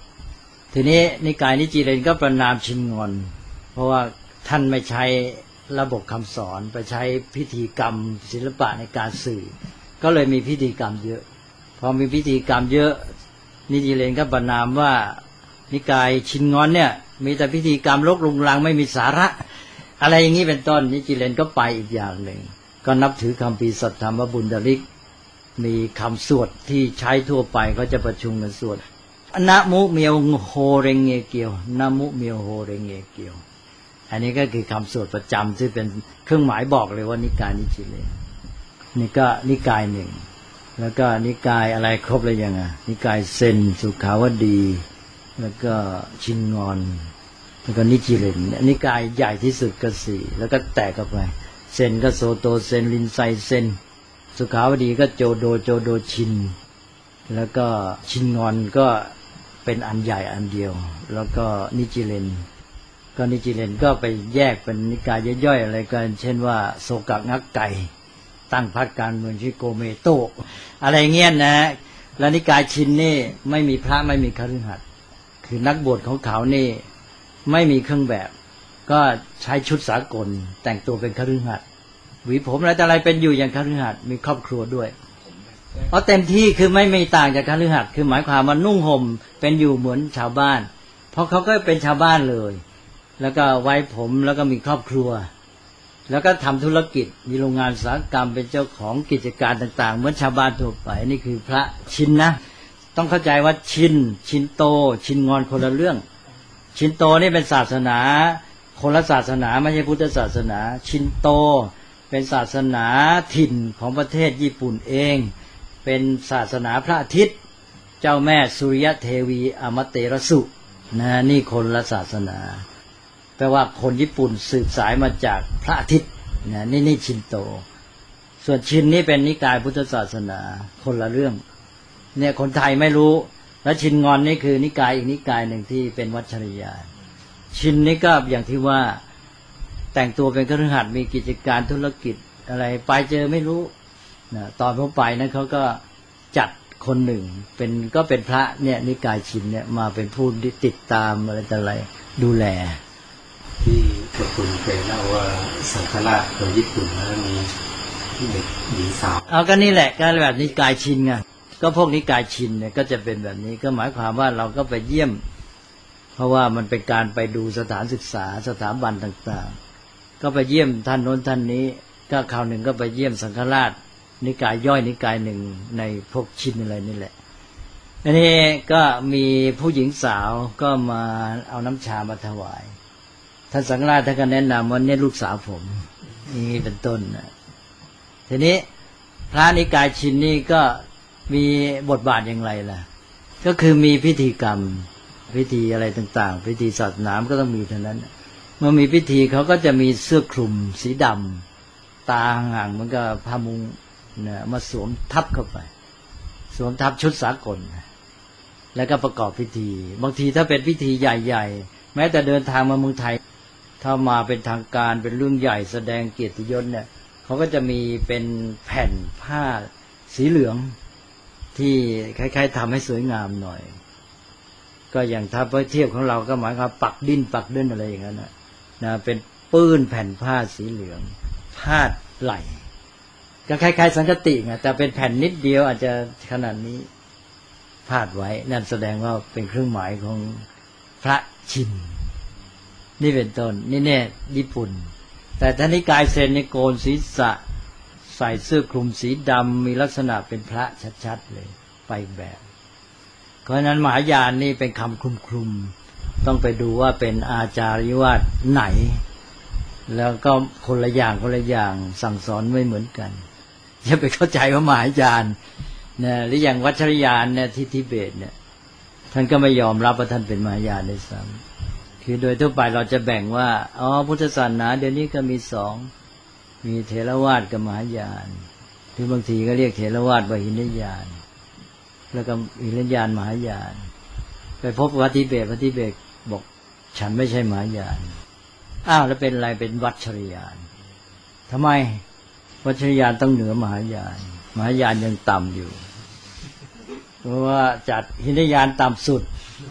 ทีนี้นิกายนิจิเรนก็ประนามชินงอนเพราะว่าท่านไม่ใช้ระบบคำสอนไปใช้พิธีกรรมศิลปะในการสื่อก็เลยมีพิธีกรรมเยอะพอมีพิธีกรรมเยอะนิจิเรนก็ประนามว่านิกายชินงอนเนี่ยมีแต่พิธีกรรมรกรุงรังไม่มีสาระอะไรอย่างนี้เป็นต้นนิจิเรนก็ไปอีกอย่างหนึ่งก็นับถือคัมภีร์สัทธรรมบุญดาริกมีคำสวดที่ใช้ทั่วไปเขาจะประชุมกันสวดนะมุเมียวโฮเรงเงเกียวนะมุเมียวโฮเรงเงเกียวอันนี้ก็คือคำสวดประจำที่เป็นเครื่องหมายบอกเลยว่านิกายนิจิเรนนี่ก็นิกายหนึ่งแล้วก็นิกายอะไรครบเลยยังไงนิกายเซนสุขาวดีแล้วก็ชินงอนแล้วก็นิจิเรนนิกายใหญ่ที่สุดก็สี่แล้วก็แตกออกไปเซนก็โซโตเซนลินไซเซนสุขาวดีก็โจโดโจโดชินแล้วก็ชินงอนก็เป็นอันใหญ่อันเดียวแล้วก็นิจิเรนก็นิจิเรนก็ไปแยกเป็นนิกายย่อยๆอะไรกันเช่นว่าโศกงักไก่ตั้งพรรคการเมืองชื่อโกเมโตะอะไรเงี้ยนะแล้วนิกายชินนี่ไม่มีพระไม่มีคฤหัสถ์คือนักบวชของเขานี่ไม่มีเครื่องแบบก็ใช้ชุดสากลแต่งตัวเป็นคฤหัสถ์หวีผมอะไรแต่อะไรเป็นอยู่อย่างคฤหัสถ์มีครอบครัวด้วยเพราะเต็มที่คือไม่มีต่างจากคฤหัสถ์คือหมายความว่านุ่งห่มเป็นอยู่เหมือนชาวบ้านเพราะเขาก็เป็นชาวบ้านเลยแล้วก็ไว้ผมแล้วก็มีครอบครัวแล้วก็ทำธุรกิจมีโรงงานอุตสาหกรรมเป็นเจ้าของกิจการต่างๆเหมือนชาวบ้านทั่วไปนี่คือพระชินนะต้องเข้าใจว่าชินชินโตชินงอนคนละเรื่องชินโตนี่เป็นศาสนาคนละศาสนาไม่ใช่พุทธศาสนาชินโตเป็นศาสนาถิ่นของประเทศญี่ปุ่นเองเป็นศาสนาพระอาทิตย์เจ้าแม่สุริยเทวีอมเตรสุนะนี่คนละศาสนาแปลว่าคนญี่ปุ่นสืบสายมาจากพระอาทิตย์นะนี่นี่ชินโตส่วนชินนี่เป็นนิกายพุทธศาสนาคนละเรื่องเนี่ยคนไทยไม่รู้แล้วชินงอนนี่คือนิกายอีกนิกายหนึ่งที่เป็นวัชรยานชินนี่ก็อย่างที่ว่าแต่งตัวเป็นคฤหัสถ์มีกิจการธุรกิจอะไรไปเจอไม่รู้นะตอนผมไปนั้นเขาก็จัดคนหนึ่งเป็นก็เป็นพระเนี่ยนิกายชินเนี่ยมาเป็นผู้ติดตามอะไรต่ออะไรดูแลที่คุณเคยเล่าว่าสังฆราชของญี่ปุ่นแล้วมีเด็กหญิงสาวเอาก็นี่แหละก็แบบนิกายชินไงก็พวกนิกายชินเนี่ยก็จะเป็นแบบนี้ก็หมายความว่าเราก็ไปเยี่ยมเพราะว่ามันเป็นการไปดูสถานศึกษาสถาบันต่างๆก็ไปเยี่ยมท่านโน้นท่านนี้ก็คราวหนึ่งก็ไปเยี่ยมสังฆราชนิกายย่อยนิกายหนึ่งในพวกชินอะไรนี่แหละอันนี้ก็มีผู้หญิงสาวก็มาเอาน้ำชามาถวายท่านสังฆราชท่านก็แนะนำว่าเนี่ยลูกสาวผมนี่เป็นต้นนะทีนี้พระนิกายชินนี่ก็มีบทบาทอย่างไรล่ะก็คือมีพิธีกรรมพิธีอะไรต่างๆพิธีศาสนาก็ต้องมีเท่านั้นเมื่อมีพิธีเขาก็จะมีเสื้อคลุมสีดำตาห่างๆมันก็ผ้ามุงเนี่ยมาสวมทับเข้าไปสวมทับชุดสากลแล้วก็ประกอบพิธีบางทีถ้าเป็นพิธีใหญ่ๆแม้แต่เดินทางมาเมืองไทยถ้ามาเป็นทางการเป็นเรื่องใหญ่แสดงเกียรติยศเนี่ยเขาก็จะมีเป็นแผ่นผ้าสีเหลืองที่คล้ายๆทำให้สวยงามหน่อยก็อย่างถ้าไปเทียบของเราก็หมายความปักดิ้นปักดิ้นอะไรอย่างนั้นนะนะเป็นปื้นแผ่นผ้าสีเหลืองพาดไหล่ก็คล้ายๆสังฆติไงแต่เป็นแผ่นนิดเดียวอาจจะขนาดนี้พาดไว้นั่นแสดงว่าเป็นเครื่องหมายของพระชินนี่เป็นต้นนี่เนี่ยญี่ปุ่นแต่ท่านิกายเซนนี่โกนศีรษะใส่เสื้อคลุมสีดำมีลักษณะเป็นพระชัดๆเลยไปแบบเพราะนั้นมหายานนี่เป็นคำคลุมๆต้องไปดูว่าเป็นอาจาริวาทไหนแล้วก็คนละอย่างคนละอย่างสั่งสอนไม่เหมือนกันอย่าไปเข้าใจว่ามหายานนะหรืออย่างวัชรยานเนี่ยที่ทิเบตเนี่ยท่านก็ไม่ยอมรับว่าท่านเป็นมหายานด้วยซ้ำคือโดยทั่วไปเราจะแบ่งว่าอ๋อพุทธศาสนาเดี๋ยวนี้ก็มีสองมีเถรวาทกับมหายานหรือบางทีก็เรียกเถรวาทว่าหินยานแล้วก็หินยานมหายานไปพบวัดทิเบตวัดทิเบตบอกฉันไม่ใช่มหายานอ้าวแล้วเป็นอะไรเป็นวัชรยานทำไมวัชรยานต้องเหนือมหายานมหายานยังต่ำอยู่เพราะว่าจัดหินยานต่ำสุด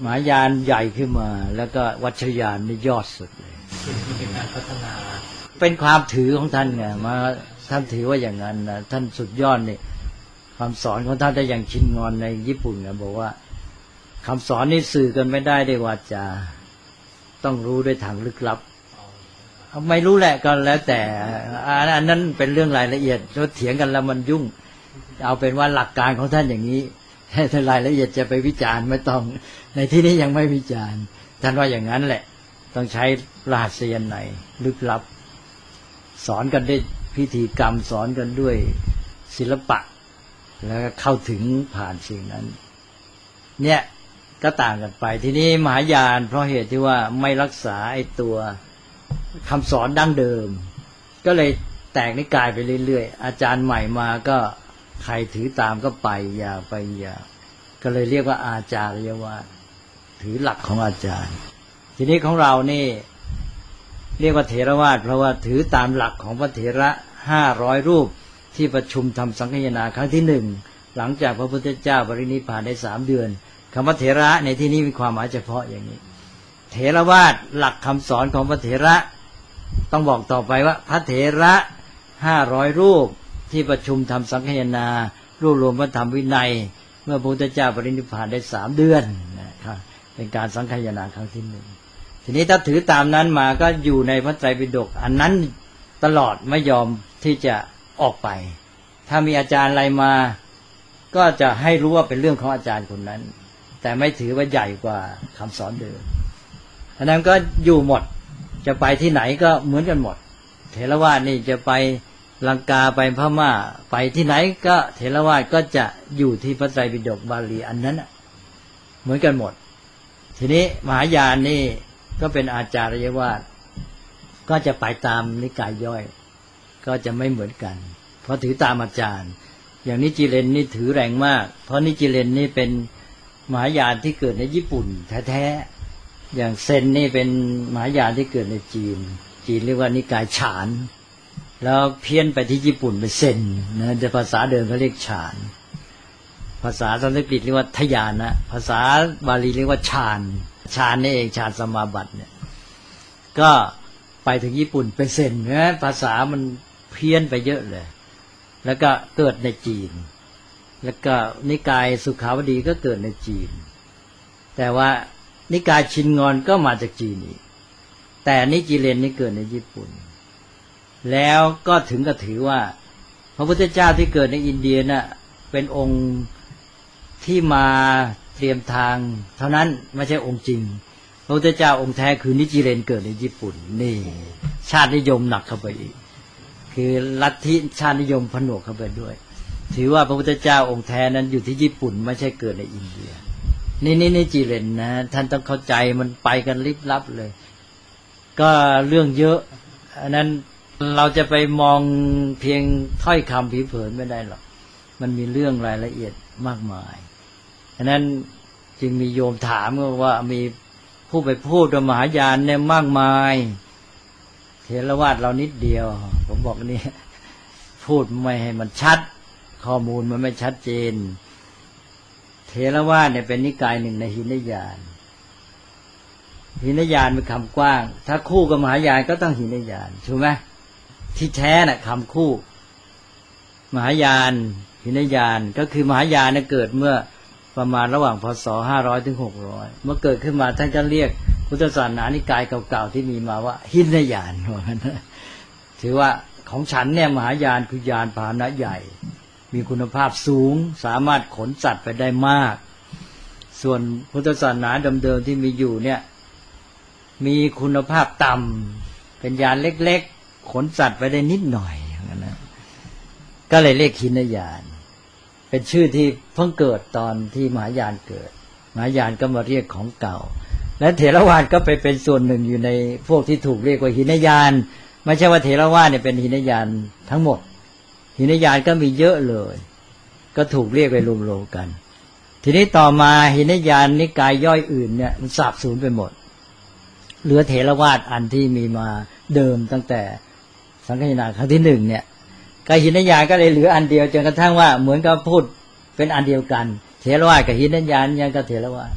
มหายานใหญ่ขึ้นมาแล้วก็วัชรยานนี่ยอดสุดเลยเป็นการพัฒนาเป็นความถือของท่านไงมาท่านถือว่าอย่างนั้นนะท่านสุดยอดนี่คำสอนของท่านได้อย่างชินงอนในญี่ปุ่นนะบอกว่าคำสอนนี่สื่อกันไม่ได้ด้วยวาจาต้องรู้ด้วยทางลึกลับไม่รู้แหละก็แล้วแต่อันนั้นเป็นเรื่องรายละเอียดเราเถียงกันแล้วมันยุ่งเอาเป็นว่าหลักการของท่านอย่างนี้ถ้ารายละเอียดจะไปวิจารณ์ไม่ต้องในที่นี้ยังไม่วิจารณ์ท่านว่าอย่างนั้นแหละต้องใช้รหัสยันไหนลึกลับสอนกันด้วยพิธีกรรมสอนกันด้วยศิลปะแล้วก็เข้าถึงผ่านสิ่งนั้นเนี่ยก็ต่างกันไปทีนี้มหายานเพราะเหตุที่ว่าไม่รักษาไอ้ตัวคำสอนดั้งเดิมก็เลยแตกนิกายไปเรื่อยๆอาจารย์ใหม่มาก็ใครถือตามก็ไปยาวไปยาวก็เลยเรียกว่าอาจาริยวาทถือหลักของอาจารย์ทีนี้ของเรานี่เรียกว่าเถรวาทเพราะว่าถือตามหลักของพระเถระห้าร้อยรูปที่ประชุมทำสังฆนาครั้งที่หนึ่งหลังจากพระพุทธเจ้าปรินิพพานได้สามเดือนคำว่าเถระในที่นี้มีความหมายเฉพาะอย่างนี้เถรวาทหลักคำสอนของพระเถระต้องบอกต่อไปว่าพระเถระห้าร้อยรูปที่ประชุมทำสังฆนารวบรวมพระธรรมวินัยเมื่อพระพุทธเจ้าปรินิพพานได้สามเดือนนะครับเป็นการสังฆนาครั้งที่หนึ่งทีนี้ถ้าถือตามนั้นมาก็อยู่ในพระไตรปิฎกอันนั้นตลอดไม่ยอมที่จะออกไปถ้ามีอาจารย์อะไรมาก็จะให้รู้ว่าเป็นเรื่องของอาจารย์คนนั้นแต่ไม่ถือว่าใหญ่กว่าคำสอนเดิมอันนั้นก็อยู่หมดจะไปที่ไหนก็เหมือนกันหมดเถรวาทนี่จะไปลังกาไปพม่าไปที่ไหนก็เถรวาทก็จะอยู่ที่พระไตรปิฎกบาลีอันนั้นเหมือนกันหมดทีนี้มหายานนี่ก็เป็นอาจาริยวาทก็จะไปตามนิกายย่อยก็จะไม่เหมือนกันเพราะถือตามอาจารย์อย่างนิจิเรนนี่ถือแรงมากเพราะนิจิเรนนี่เป็นมหายานที่เกิดในญี่ปุ่นแท้ๆอย่างเซนนี่เป็นมหายานที่เกิดในจีนจีนเรียกว่านิกายฉานแล้วเพี้ยนไปที่ญี่ปุ่นเป็นเซนนะแต่ภาษาเดิมเขาเรียกฉานภาษาสันสกฤตเรียกว่าทยานะภาษาบาลีเรียกว่าฌานฌานนี่เองฌานสมาบัติเนี่ยก็ไปถึงญี่ปุ่นเป็นเซนนะภาษามันเพี้ยนไปเยอะเลยแล้วก็เกิดในจีนแล้วก็นิกายสุขาวดีก็เกิดในจีนแต่ว่านิกายชินงอนก็มาจากจีนอีกแต่นิจิเรนนี่เกิดในญี่ปุ่นแล้วก็ถึงกับถือว่าพระพุทธเจ้าที่เกิดในอินเดียน่ะเป็นองค์ที่มาเตรียมทางเท่านั้นไม่ใช่องค์จริงพระพุทธเจ้าองค์แท้คือนิจิเรนเกิดในญี่ปุ่นนี่ชาตินิยมหนักเข้าไปอีกคือลัทธิชาตินิยมผนวกเข้าไปด้วยถือว่าพระพุทธเจ้าองค์แท้นั้นอยู่ที่ญี่ปุ่นไม่ใช่เกิดในอินเดียนี่นี่นิจิเรนนะท่านต้องเข้าใจมันไปกันลิบลับเลยก็เรื่องเยอะอันนั้นเราจะไปมองเพียงถ้อยคำผิวเผินไม่ได้หรอกมันมีเรื่องรายละเอียดมากมายอันนั้นจึงมีโยมถามว่ามีผู้ไปพูดว่ามหายานเนี่ยมากมายเถรวาทเรานิดเดียวผมบอกนี่พูดไม่ให้มันชัดข้อมูลมันไม่ชัดเจนเถรวาทเนี่ยเป็นนิกายหนึ่งในหินยานหินยานเป็นคำกว้างถ้าคู่กับมหายานก็ต้องหินยานถูกไหมที่แท้น่ะคำคู่มหายานหินยานก็คือมหายานเนี่ยเกิดเมื่อประมาณระหว่างพศห้าร้อยถึงหกร้อยเมื่อเกิดขึ้นมาท่านก็เรียกพุทธศาสนานิกายเก่าๆที่มีมาว่าหินยานว่างั้นถือว่าของฉันเนี่ยมหายานคือยานพาหนะใหญ่มีคุณภาพสูงสามารถขนสัตว์ไปได้มากส่วนพุทธศาสนาเดิมๆที่มีอยู่เนี่ยมีคุณภาพต่ำเป็นยานเล็กๆขนสัตว์ไปได้นิดหน่อยอย่างนั้นนะก็เลยเรียกหินยานเป็นชื่อที่เพิ่งเกิดตอนที่มหายานเกิดมหายานก็มาเรียกของเก่าและเถรวาทก็ไปเป็นส่วนหนึ่งอยู่ในพวกที่ถูกเรียกว่าหินยานไม่ใช่ว่าเถรวาทเนี่ยเป็นหินยานทั้งหมดหินยานก็มีเยอะเลยก็ถูกเรียกไปรวมๆกันทีนี้ต่อมาหินยานนิกายย่อยอื่นเนี่ยมันสาบสูญไปหมดเหลือเถรวาทอันที่มีมาเดิมตั้งแต่สังฆนาครั้งที่หนึ่งเนี่ยกายหินยานก็เลยเหลืออันเดียวจนกระทั่งว่าเหมือนกับพูดเป็นอันเดียวกันเถรวาทกับหินยานยังกับเถรวาท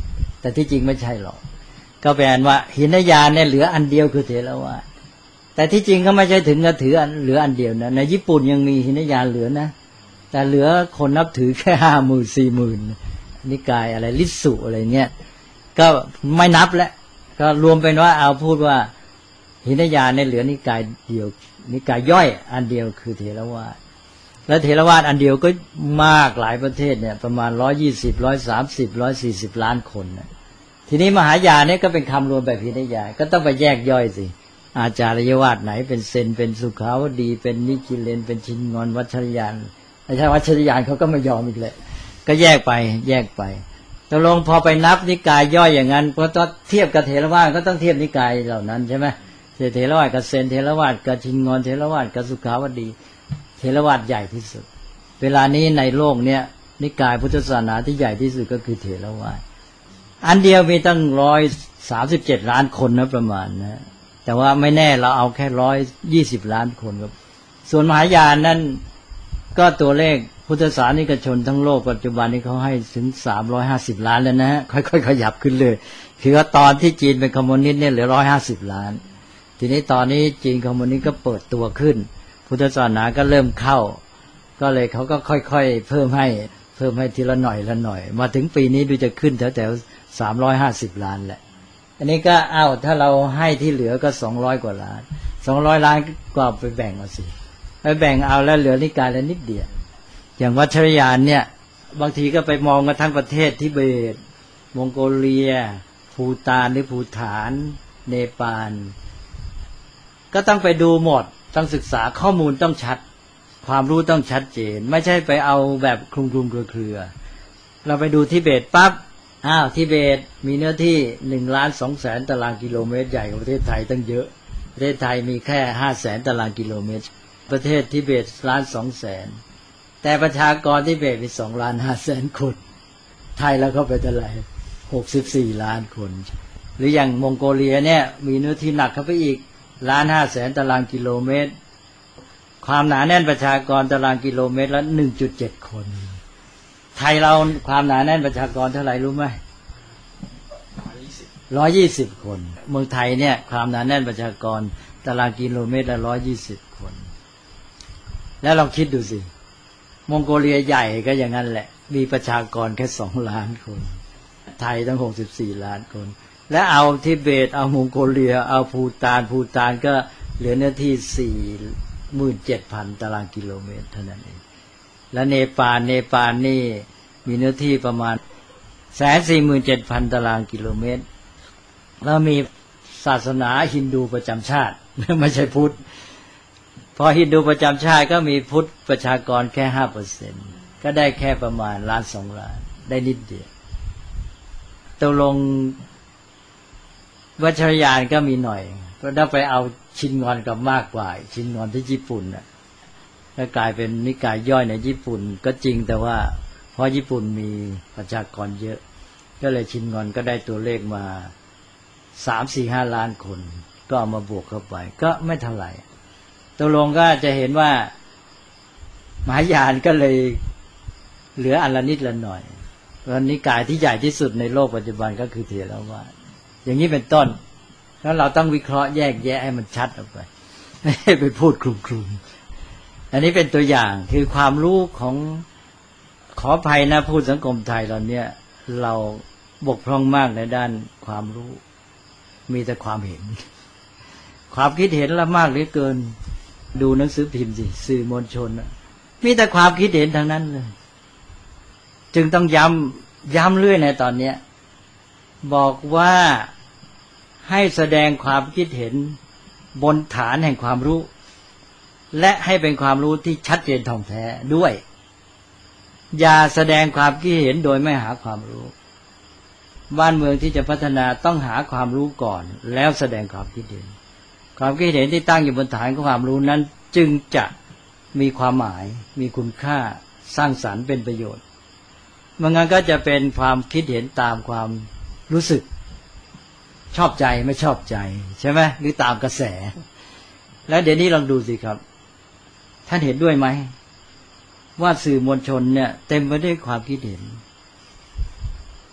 แต่ที่จริงไม่ใช่หรอกก็แปลว่าหินยานเนี่ยเหลืออันเดียวคือเถรวาทแต่ที่จริงก็ไม่ใช่ถึงกับถือเหลืออันเดียวนะในญี่ปุ่นยังมีหินยานเหลือนะแต่เหลือคนนับถือแค่ห้าหมื่นสี่หมื่นนิกายอะไรลิสุอะไรเงี้ยก็ไม่นับแล้วก็รวมเป็นว่าเอาพูดว่าหินยานเนี่ยเหลือนิกายเดียวนิกายย่อยอันเดียวคือเถรวาทและเถรวาทอันเดียวก็มากหลายประเทศเนี่ยประมาณร้อยยี่สิบร้อยสามสิบร้อยสี่สิบล้านคนนะทีนี้มหายานเนี่ยก็เป็นคำรวมแบบหินยานก็ต้องไปแยกย่อยสิอาจารยวาทไหนเป็นเซนเป็นสุขาวดีเป็นนิกิเลนเป็นชินงอนวัชรยานไม่ใช่วัชรยานเขาก็ไม่ยอมอีกเลยก็แยกไปแยกไปตกลงพอไปนับนิกายย่อยอย่างนั้นพอต้องเทียบกับเถรวาทก็ต้องเทียบนิกายเหล่านั้นใช่ไหมเถรวาทกับเซนเถรวาทกับชินงอนเถรวาทกับสุขาวดีเถรวาทใหญ่ที่สุดเวลานี้ในโลกเนี้ยนิกายพุทธศาสนาที่ใหญ่ที่สุดก็คือเถรวาทอันเดียวมีตั้งร้อยสามสิบเจ็ดล้านคนนะประมาณนะแต่ว่าไม่แน่เราเอาแค่ร้อยยี่สิบล้านคนครับส่วนมหายานนั้นก็ตัวเลขพุทธศาสนิกชนทั้งโลกปัจจุบันนี้เขาให้ถึงสามร้อยห้าสิบล้านแล้วนะฮะค่อยๆขยับขึ้นเลยคือว่าตอนที่จีนเป็นคอมมิวนิสต์เนี่ยเหลือร้อยห้าสิบล้านทีนี้ตอนนี้จีนคอมมิวนิสต์ก็เปิดตัวขึ้นพุทธศาสนาก็เริ่มเข้าก็เลยเขาก็ค่อยๆเพิ่มให้เพิ่มให้ทีละหน่อยละหน่อยมาถึงปีนี้ดูจะขึ้นแถวๆสามร้อยห้าสิบล้านแหละอันนี้ก็อ้าวถ้าเราให้ที่เหลือก็สองร้อยกว่าล้านสองร้อยล้านก็ไปแบ่งเอาสิไปแบ่งเอาแล้วเหลือนิกายละนิดเดียวอย่างวัชรยานเนี่ยบางทีก็ไปมองกันทั้งประเทศทิเบตมองโกเลียภูฏานหรือภูฏานเนปาลก็ต้องไปดูหมดต้องศึกษาข้อมูลต้องชัดความรู้ต้องชัดเจนไม่ใช่ไปเอาแบบคลุมๆเครือๆเราไปดูทิเบตปั๊บอ้าวทิเบตมีเนื้อที่หนึ่งล้านสองแสนตารางกิโลเมตรใหญ่กว่าประเทศไทยตั้งเยอะประเทศไทยมีแค่ห้าแสนตารางกิโลเมตรประเทศทิเบตล้านสองแสนแต่ประชากรทิเบตมีสองล้านห้าแสนคนไทยแล้วก็ไปเท่าไหร่หกสิบสี่ล้านคนหรืออย่างมองโกเลียเนี่ยมีเนื้อที่หนักเข้าไปอีกล้านห้าแสนตารางกิโลเมตรความหนาแน่นประชากรตารางกิโลเมตรละ หนึ่งจุดเจ็ด คนไทยเราความหนาแน่นประชากรเท่าไหร่รู้ไหมร้อยยี่สิบคนเมืองไทยเนี่ยความหนาแน่นประชากรตารางกิโลเมตรละร้อยยี่สิบคนแล้วลองคิดดูสิมองโกเลียใหญ่ก็อย่างนั้นแหละมีประชากรแค่สองล้านคนไทยตั้งหกสิบสี่ล้านคนและเอาทิเบตเอามองโกเลียเอาภูฏานภูฏานก็เหลือเนื้อที่สี่หมื่นเจ็ดพันตารางกิโลเมตรเท่านั้นเองและเนปาลเนปาลนี่มีเนื้อที่ประมาณแสนสี่หมื่นเจ็ดพันตารางกิโลเมตรแล้วมีศาสนาฮินดูประจำชาติไม่ใช่พุทธพอฮินดูประจำชาติก็มีพุทธประชากรแค่ห้าเปอร์เซ็นต์ก็ได้แค่ประมาณล้านสองล้านได้นิดเดียวตกลงวัชรยานก็มีหน่อยก็ได้ไปเอาชินงอนกับมากกว่าชินงอนที่ญี่ปุ่นน่ะก็กลายเป็นนิกายย่อยในญี่ปุ่นก็จริงแต่ว่าเพราะญี่ปุ่นมีประชากรเยอะก็เลยชินงอนก็ได้ตัวเลขมาสามสี่ห้าล้านคนก็เอามาบวกเข้าไปก็ไม่เท่าไหร่ตกลงก็จะเห็นว่ามหายานก็เลยเหลืออันละนิดละหน่อยเพราะนิกายที่ใหญ่ที่สุดในโลกปัจจุบันก็คือเถรวาทอย่างนี้เป็นต้นแล้วเราต้องวิเคราะห์แยกแยะให้มันชัดออกไปไม่ให้ไปพูดคลุมๆอันนี้เป็นตัวอย่างคือความรู้ของขออภัยนะพูดสังคมไทยเราเนี่ยเราบกพร่องมากในด้านความรู้มีแต่ความเห็นความคิดเห็นละมากเหลือเกินดูหนังสือพิมพ์สิสื่อมวลชนมีแต่ความคิดเห็นทั้งนั้นเลยจึงต้องย้ำย้ำเรื่อยในตอนนี้บอกว่าให้แสดงความคิดเห็นบนฐานแห่งความรู้และให้เป็นความรู้ที่ชัดเจนท่องแท้ด้วยอย่าแสดงความคิดเห็นโดยไม่หาความรู้บ้านเมืองที่จะพัฒนาต้องหาความรู้ก่อนแล้วแสดงความคิดเห็นความคิดเห็นที่ตั้งอยู่บนฐานของความรู้นั้นจึงจะมีความหมายมีคุณค่าสร้างสรรค์เป็นประโยชน์มันงั้นก็จะเป็นความคิดเห็นตามความรู้สึกชอบใจไม่ชอบใจใช่ไหมหรือตามกระแสแล้วเดี๋ยวนี้ลองดูสิครับท่านเห็นด้วยไหมว่าสื่อมวลชนเนี่ยเต็มไปด้วยความคิดเห็น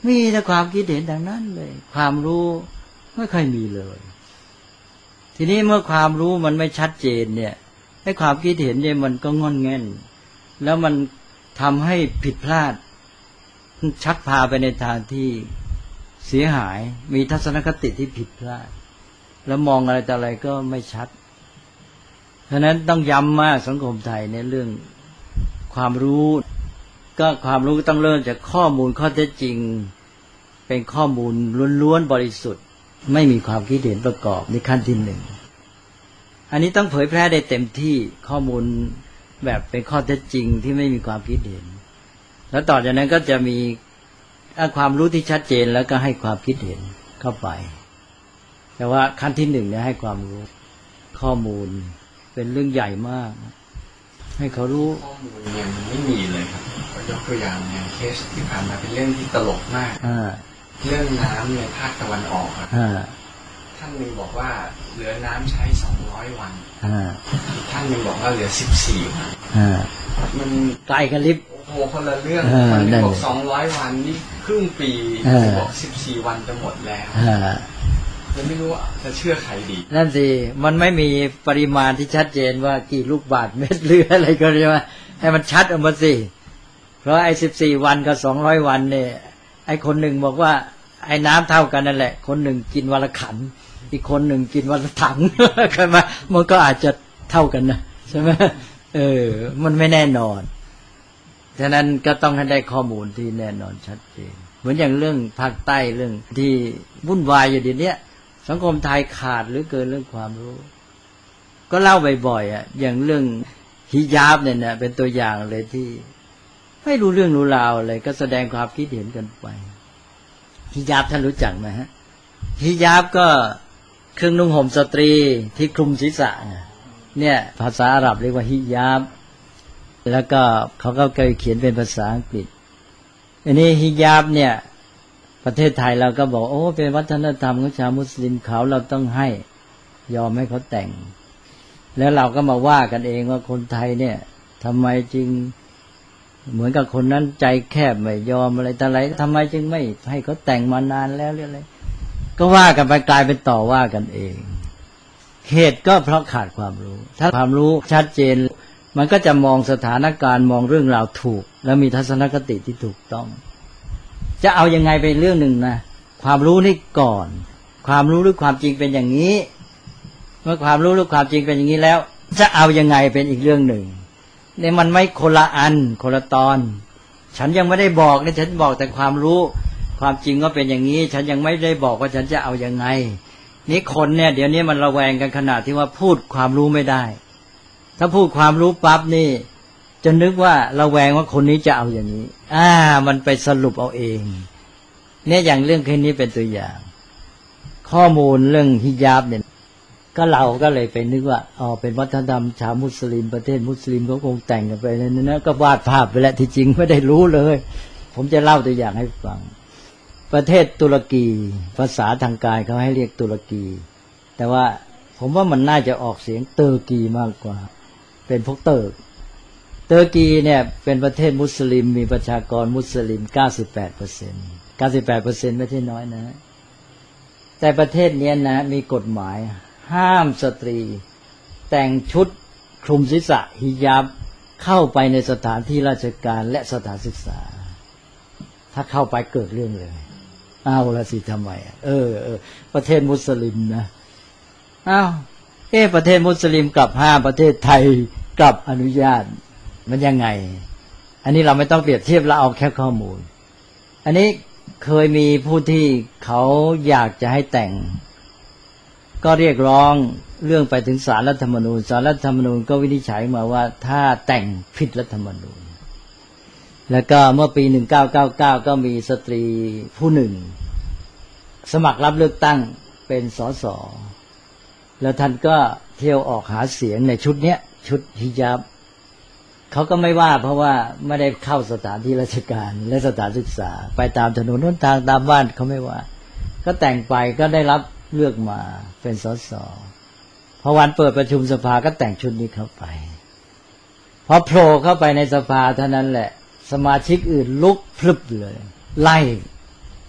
มีแต่ความคิดเห็นดังนั้นเลยความรู้ไม่ค่อยมีเลยทีนี้เมื่อความรู้มันไม่ชัดเจนเนี่ยให้ความคิดเห็นเนี่ยมันก็งอนแง่นแล้วมันทำให้ผิดพลาดชักพาไปในทางที่เสียหายมีทัศนคติที่ผิดพลาดแล้วมองอะไรแต่อะไรก็ไม่ชัดฉะนั้นต้องย้ำมากสังคมไทยในเรื่องความรู้ก็ความรู้ต้องเริ่มจากข้อมูลข้อเท็จจริงเป็นข้อมูลล้วนๆบริสุทธิ์ไม่มีความคิดเห็นประกอบในขั้นที่หนึ่งอันนี้ต้องเผยแพร่ได้เต็มที่ข้อมูลแบบเป็นข้อเท็จจริงที่ไม่มีความคิดเห็นแล้วต่อจากนั้นก็จะมีความรู้ที่ชัดเจนแล้วก็ให้ความคิดเห็นเข้าไปแต่ว่าขั้นที่หนึ่งเนี่ยให้ความรู้ข้อมูลเป็นเรื่องใหญ่มากให้เขารู้ข้อมูลเนี่ยมันไม่มีเลยครับยกตัวอย่างอย่างเคสที่ผ่านมาเป็นเรื่องที่ตลกมากเรื่องน้ำในภาคตะวันออกครับท่านหนึ่งบอกว่าเหลือน้ำใช้สองร้อยวันท่านหนึ่งบอกว่าเหลือสิบสี่วันมันไกลกันลิบโอ้โหคนละเรื่องคนนึงบอกสองร้อยวันนี่ครึ่งปีบอกสิบสี่วันจะหมดแล้วมันไม่รู้ว่าจะเชื่อใครดีนั่นสิมันไม่มีปริมาณที่ชัดเจนว่ากี่ลูกบาศก์เมตรหรืออะไรก็ใช่ไหมให้มันชัดออกมาสิเพราะไอ้สิบสี่วันกับสองร้อยวันเนี่ยไอ้คนหนึ่งบอกว่าไอ้น้ำเท่ากันนั่นแหละคนหนึ่งกินวันละขันอีกคนหนึ่งกินวันละถังใช่ไหมมันก็อาจจะเท่ากันนะใช่ไหมเออมันไม่แน่นอนฉะนั้นก็ต้องให้ได้ข้อมูลที่แน่นอนชัดเจนเหมือนอย่างเรื่องภาคใต้เรื่องที่วุ่นวายอยู่เดี๋ยวนี้สังคมไทยขาดหรือเกินเรื่องความรู้ก็เล่าบ่อยๆอ่ะอย่างเรื่องฮิญาบเนี่ยนะเป็นตัวอย่างเลยที่ไม่รู้เรื่องรู้ราวอะไรก็แสดงความคิดเห็นกันไปฮิญาบท่านรู้จักไหมฮะฮิญาบก็เครื่องนุ่งห่มสตรีที่คลุมศีรษะเนี่ยภาษาอาหรับเรียกว่าฮิญาบแล้วก็เขาก็เคยเขียนเป็นภาษาอังกฤษอันนี้ฮิญาบเนี่ยประเทศไทยเราก็บอกโอ้เป็นวัฒนธรรมของชาวมุสลิมเขาเราต้องให้ยอมให้เขาแต่งแล้วเราก็มาว่ากันเองว่าคนไทยเนี่ยทำไมจึงเหมือนกับคนนั้นใจแคบไม่ยอมอะไรแต่อะไรทำไมจึงไม่ให้เขาแต่งมานานแล้วหรืออะไรก็ว่ากันไปกลายเป็นต่อว่ากันเองเหตุก็เพราะขาดความรู้ถ้าความรู้ชัดเจนมันก็จะมองสถานการณ์มองเรื่องราวถูกแล้วมีทัศนคติที่ถูกต้องจะเอายังไงเป็นเรื่องหนึ่งนะความรู้นี่ก่อนความรู้หรือความจริงเป็นอย่างนี้เมื่อความรู้หรือความจริงเป็นอย่างนี้แล้วจะเอายังไงเป็นอีกเรื่องหนึ่งเนี่ยมันไม่คนละอันคนละตอนฉันยังไม่ได้บอกเนี่ยฉันบอกแต่ความรู้ความจริงก็เป็นอย่างนี้ฉันยังไม่ได้บอกว่าฉันจะเอายังไงนี่คนเนี่ยเดี๋ยวนี้มันระแวงกันขนาดที่ว่าพูดความรู้ไม่ได้ถ้าพูดความรู้ปั๊บนี่จะนึกว่าระแวงว่าคนนี้จะเอาอย่างนี้อ่ามันไปสรุปเอาเองเนี่ยอย่างเรื่องแค่นี้เป็นตัวอย่างข้อมูลเรื่องฮิญาบเนี่ยก็เราก็เลยไปนึกว่าอ๋อเป็นวัฒนธรรมชาวมุสลิมประเทศมุสลิมเขาคงแต่งกันไปนั่นนะก็วาดภาพไปแล้วที่จริงไม่ได้รู้เลยผมจะเล่าตัวอย่างให้ฟังประเทศตุรกีภาษาทางการเขาให้เรียกตุรกีแต่ว่าผมว่ามันน่าจะออกเสียงเตอร์กีมากกว่าเป็นพวกเติร์กเตอร์กีเนี่ยเป็นประเทศมุสลิมมีประชากรมุสลิม เก้าสิบแปดเปอร์เซ็นต์ เก้าสิบแปดเปอร์เซ็นต์ ไม่ใช่น้อยนะแต่ประเทศนี้นะมีกฎหมายห้ามสตรีแต่งชุดคลุมศีรษะฮิญาบเข้าไปในสถานที่ราชการและสถานศึกษาถ้าเข้าไปเกิดเรื่องเลยอ้าวละสิทำไมเออเออประเทศมุสลิมนะอ้าวเอ๊ะประเทศมุสลิมกลับห้ามประเทศไทยกลับอนุญาตมันยังไงอันนี้เราไม่ต้องเปรียบเทียบเราเอาแค่ข้อมูลอันนี้เคยมีผู้ที่เขาอยากจะให้แต่งก็เรียกร้องเรื่องไปถึงศาลรัฐธรรมนูญศาลรัฐธรรมนูญก็วินิจฉัยมาว่าถ้าแต่งผิดรัฐธรรมนูญแล้วก็เมื่อปีหนึ่งพันเก้าร้อยเก้าสิบเก้าก็มีสตรีผู้หนึ่งสมัครรับเลือกตั้งเป็นสสแล้วท่านก็เที่ยวออกหาเสียงในชุดเนี้ยชุดฮิญาบเขาก็ไม่ว่าเพราะว่าไม่ได้เข้าสถานที่ราชการและสถานศึกษาไปตามถนนหนทางตามบ้านเขาไม่ว่าก็แต่งไปก็ได้รับเลือกมาเป็นสสพอวันเปิดประชุมสภาก็แต่งชุดนี้เข้าไปพอโผล่เข้าไปในสภาเท่านั้นแหละสมาชิกอื่นลุกพลึบเลยไล่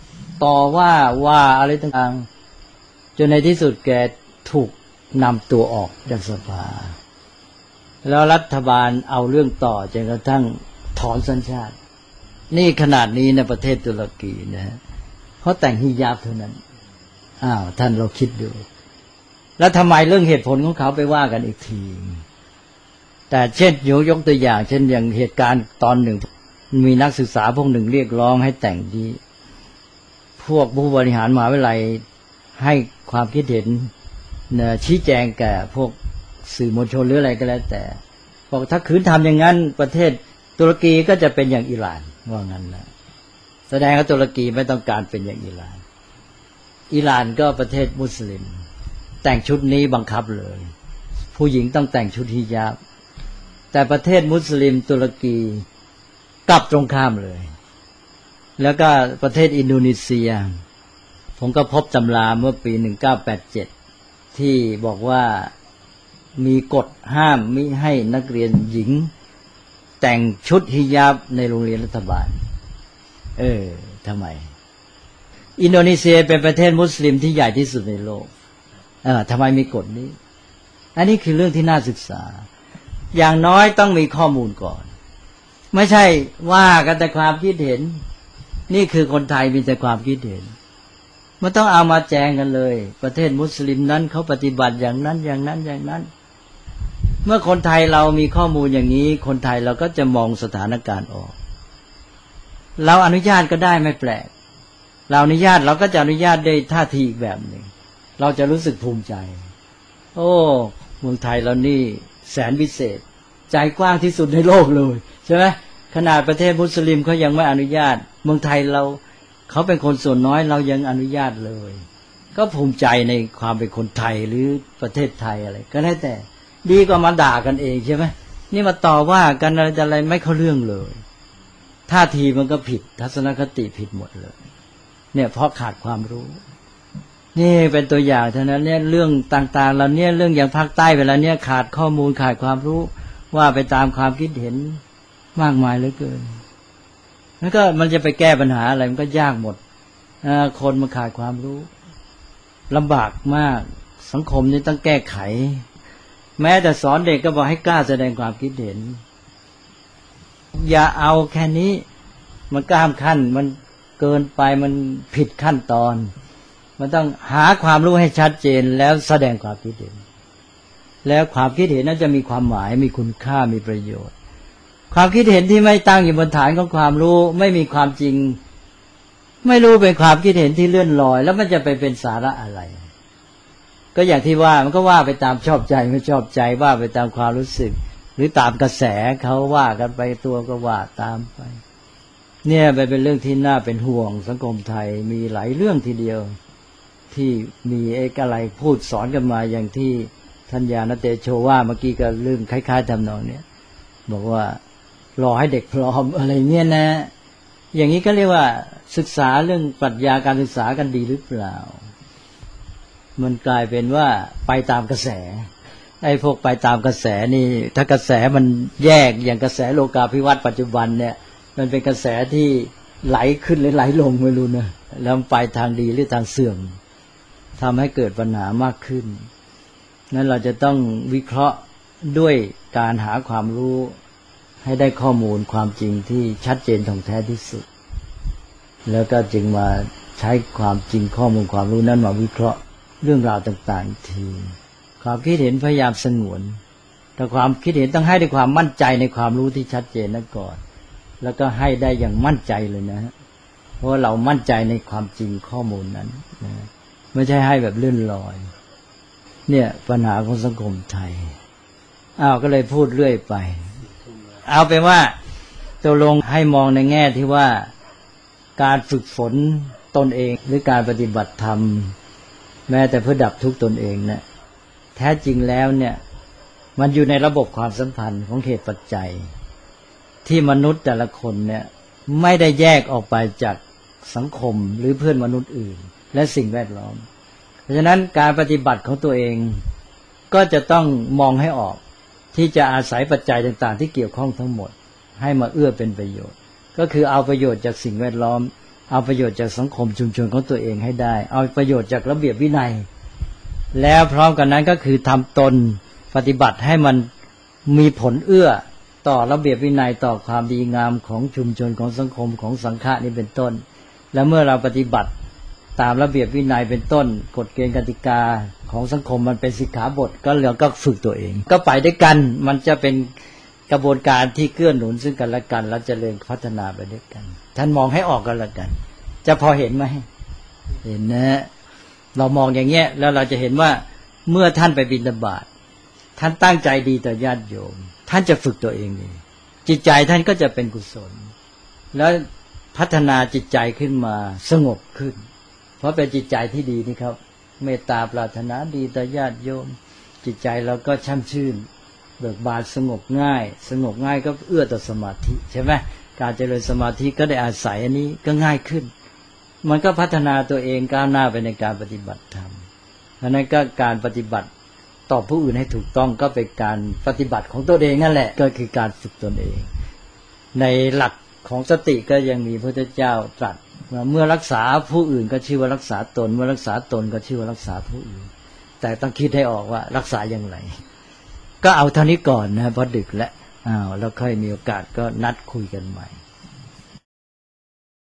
ต่อว่าว่าอะไรต่างๆจนในที่สุดแกถูกนำตัวออกจากสภาแล้วรัฐบาลเอาเรื่องต่อจนกระทั่งถอนสัญชาตินี่ขนาดนี้ในประเทศตุรกีนะเพราะแต่งฮิญาบเท่านั้นอ้าวท่านเราคิดดูแล้วทำไมเรื่องเหตุผลของเขาไปว่ากันอีกทีแต่เช่นยกยกตัวอย่างเช่นอย่างเหตุการณ์ตอนหนึ่งมีนักศึกษาพวกหนึ่งเรียกร้องให้แต่งที่พวกผู้บริหารมหาวิทยาลัยให้ความคิดเห็นชี้แจงแก่พวกสื่อมวลชนหรืออะไรก็แล้วแต่บอกถ้าขืนทำอย่างนั้นประเทศตุรกีก็จะเป็นอย่างอิหร่านว่างั้นนะแสดงว่าตุรกีไม่ต้องการเป็นอย่างอิหร่านอิหร่านก็ประเทศมุสลิมแต่งชุดนี้บังคับเลยผู้หญิงต้องแต่งชุดฮิญาบแต่ประเทศมุสลิมตุรกีกลับตรงข้ามเลยแล้วก็ประเทศอินโดนีเซียผมก็พบตำราเมื่อปีหนึ่งเก้าแปดเจ็ดที่บอกว่ามีกฎห้ามมิให้นักเรียนหญิงแต่งชุดฮิญาบในโรงเรียนรัฐบาลเออทำไมอินโดนีเซียเป็นประเทศมุสลิมที่ใหญ่ที่สุดในโลกเออทำไมมีกฎนี้อันนี้คือเรื่องที่น่าศึกษาอย่างน้อยต้องมีข้อมูลก่อนไม่ใช่ว่ากันแต่ความคิดเห็นนี่คือคนไทยมีแต่ความคิดเห็นมันต้องเอามาแจงกันเลยประเทศมุสลิมนั้นเขาปฏิบัติอย่างนั้นอย่างนั้นอย่างนั้นเมื่อคนไทยเรามีข้อมูลอย่างนี้คนไทยเราก็จะมองสถานการณ์ออกเราอนุญาตก็ได้ไม่แปลกเราอนุญาตเราก็จะอนุญาตด้วยท่าทีอีกแบบหนึ่งเราจะรู้สึกภูมิใจโอ้เมืองไทยเรานี่แสนพิเศษใจกว้างที่สุดในโลกเลยใช่ไหมขนาดประเทศมุสลิมเขายังไม่อนุญาตเมืองไทยเราเขาเป็นคนส่วนน้อยเรายังอนุญาตเลยก็ภูมิใจในความเป็นคนไทยหรือประเทศไทยอะไรก็แล้วแต่ดีกว่ามาด่ากันเองใช่ไหมนี่มาต่อว่ากันอะไรอะไรไม่เข้าเรื่องเลยท่าทีมันก็ผิดทัศนคติผิดหมดเลยเนี่ยเพราะขาดความรู้นี่เป็นตัวอย่างเท่านั้นเนี่ยเรื่องต่างๆเราเนี่ยเรื่องอย่างภาคใต้เวลาเนี่ยขาดข้อมูลขาดความรู้ว่าไปตามความคิดเห็นมากมายเหลือเกินแล้วก็มันจะไปแก้ปัญหาอะไรมันก็ยากหมดคนมันขาดความรู้ลำบากมากสังคมนี้ต้องแก้ไขแม้แต่สอนเด็กก็บอกให้กล้าแสดงความคิดเห็นอย่าเอาแค่นี้มันข้ามขั้นมันเกินไปมันผิดขั้นตอนมันต้องหาความรู้ให้ชัดเจนแล้วแสดงความคิดเห็นแล้วความคิดเห็นนั้นจะมีความหมายมีคุณค่ามีประโยชน์ความคิดเห็นที่ไม่ตั้งอยู่บนฐานของความรู้ไม่มีความจริงไม่รู้เป็นความคิดเห็นที่เลื่อนลอยแล้วมันจะไปเป็นสาระอะไรก็อย่างที่ว่ามันก็ว่าไปตามชอบใจไม่ชอบใจว่าไปตามความรู้สึกหรือตามกระแสเขาว่ากันไปตัวก็ว่าตามไปเนี่ยไปเป็นเรื่องที่น่าเป็นห่วงสังคมไทยมีหลายเรื่องทีเดียวที่มีเอกอะไรพูดสอนกันมาอย่างที่ท่านญาณเตโชว่าเมื่อกี้ก็เรื่องคล้ายๆทำนองเนี้ยบอกว่ารอให้เด็กพร้อมอะไรเงี้ยนะอย่างนี้ก็เรียกว่าศึกษาเรื่องปรัชญาการศึกษากันดีหรือเปล่ามันกลายเป็นว่าไปตามกระแสไอ้พวกไปตามกระแสนี่ถ้ากระแสมันแยกอย่างกระแสโลกาภิวัตน์ปัจจุบันเนี่ยมันเป็นกระแสที่ไหลขึ้นหรือไหลลงไม่รู้นะแล้วไปทางดีหรือทางเสื่อมทำให้เกิดปัญหามากขึ้นนั้นเราจะต้องวิเคราะห์ด้วยการหาความรู้ให้ได้ข้อมูลความจริงที่ชัดเจนท่องแท้ที่สุดแล้วก็จึงมาใช้ความจริงข้อมูลความรู้นั้นมาวิเคราะห์เรื่องราวต่างๆอีกทีความคิดเห็นพยายามสงวนแต่ความคิดเห็นต้องให้ด้วยความมั่นใจในความรู้ที่ชัดเจนนั้นก่อนแล้วก็ให้ได้อย่างมั่นใจเลยนะเพราะเรามั่นใจในความจริงข้อมูลนั้นนะไม่ใช่ให้แบบเลื่อนลอยเนี่ยปัญหาของสังคมไทยอ้าวก็เลยพูดเรื่อยไปเอาเป็นว่าตกลงให้มองในแง่ที่ว่าการฝึกฝนตนเองหรือการปฏิบัติธรรมแม้แต่เพื่อดับทุกข์ตนเองเนี่ยแท้จริงแล้วเนี่ยมันอยู่ในระบบความสัมพันธ์ของเหตุปัจจัยที่มนุษย์แต่ละคนเนี่ยไม่ได้แยกออกไปจากสังคมหรือเพื่อนมนุษย์อื่นและสิ่งแวดล้อมเพราะฉะนั้นการปฏิบัติของตัวเองก็จะต้องมองให้ออกที่จะอาศัยปัจจัยต่างๆที่เกี่ยวข้องทั้งหมดให้มาเอื้อเป็นประโยชน์ก็คือเอาประโยชน์จากสิ่งแวดล้อมเอาประโยชน์จากสังคมชุมชนของตัวเองให้ได้เอาประโยชน์จากระเบียบวินัยแล้วพร้อมกันนั้นก็คือทำตนปฏิบัติให้มันมีผลเอื้อต่อระเบียบวินัยต่อความดีงามของชุมชนของสังคมของสังฆะนี้เป็นต้นแล้วเมื่อเราปฏิบัติตามระเบียบวินัยเป็นต้นกฎเกณฑ์กติกาของสังคมมันเป็นสิกขาบทก็เหลือก็ฝึกตัวเองก็ไปด้วยกันมันจะเป็นกระบวนการที่เกื้อหนุนซึ่งกันและกันแล้วเจริญพัฒนาไปด้วยกันท่านมองให้ออกกันละกันจะพอเห็นไหมเห็นนะเรามองอย่างเงี้ยแล้วเราจะเห็นว่าเมื่อท่านไปบิณฑบาตท่านตั้งใจดีต่อญาติโยมท่านจะฝึกตัวเองดีจิตใจท่านก็จะเป็นกุศลแล้วพัฒนาจิตใจขึ้นมาสงบขึ้นเพราะเป็นจิตใจที่ดีนี่ครับเมตตาปรารถนาดีต่อญาติโยมจิตใจเราก็ช่ำชื่นเบิกบานสงบง่ายสงบง่ายก็เอื้อต่อสมาธิใช่ไหมการเจริญสมาธิก็ได้อาศัยอันนี้ก็ง่ายขึ้นมันก็พัฒนาตัวเองก้าวหน้าไปในการปฏิบัติธรรมเพราะนั้นก็การปฏิบัติต่อผู้อื่นให้ถูกต้องก็เป็นการปฏิบัติของตัวเองนั่นแหละก็คือการฝึกตนเองในหลักของสติก็ยังมีพระพุทธเจ้าตรัสเมื่อรักษาผู้อื่นก็ชื่อว่ารักษาตนเมื่อรักษาตนก็ชื่อว่ารักษาผู้อื่นแต่ต้องคิดให้ออกว่ารักษาอย่างไรก็เอาเท่านี้ก่อนนะเพราะดึกแล้วอ้าวแล้วค่อยมีโอกาสก็นัดคุยกันใหม่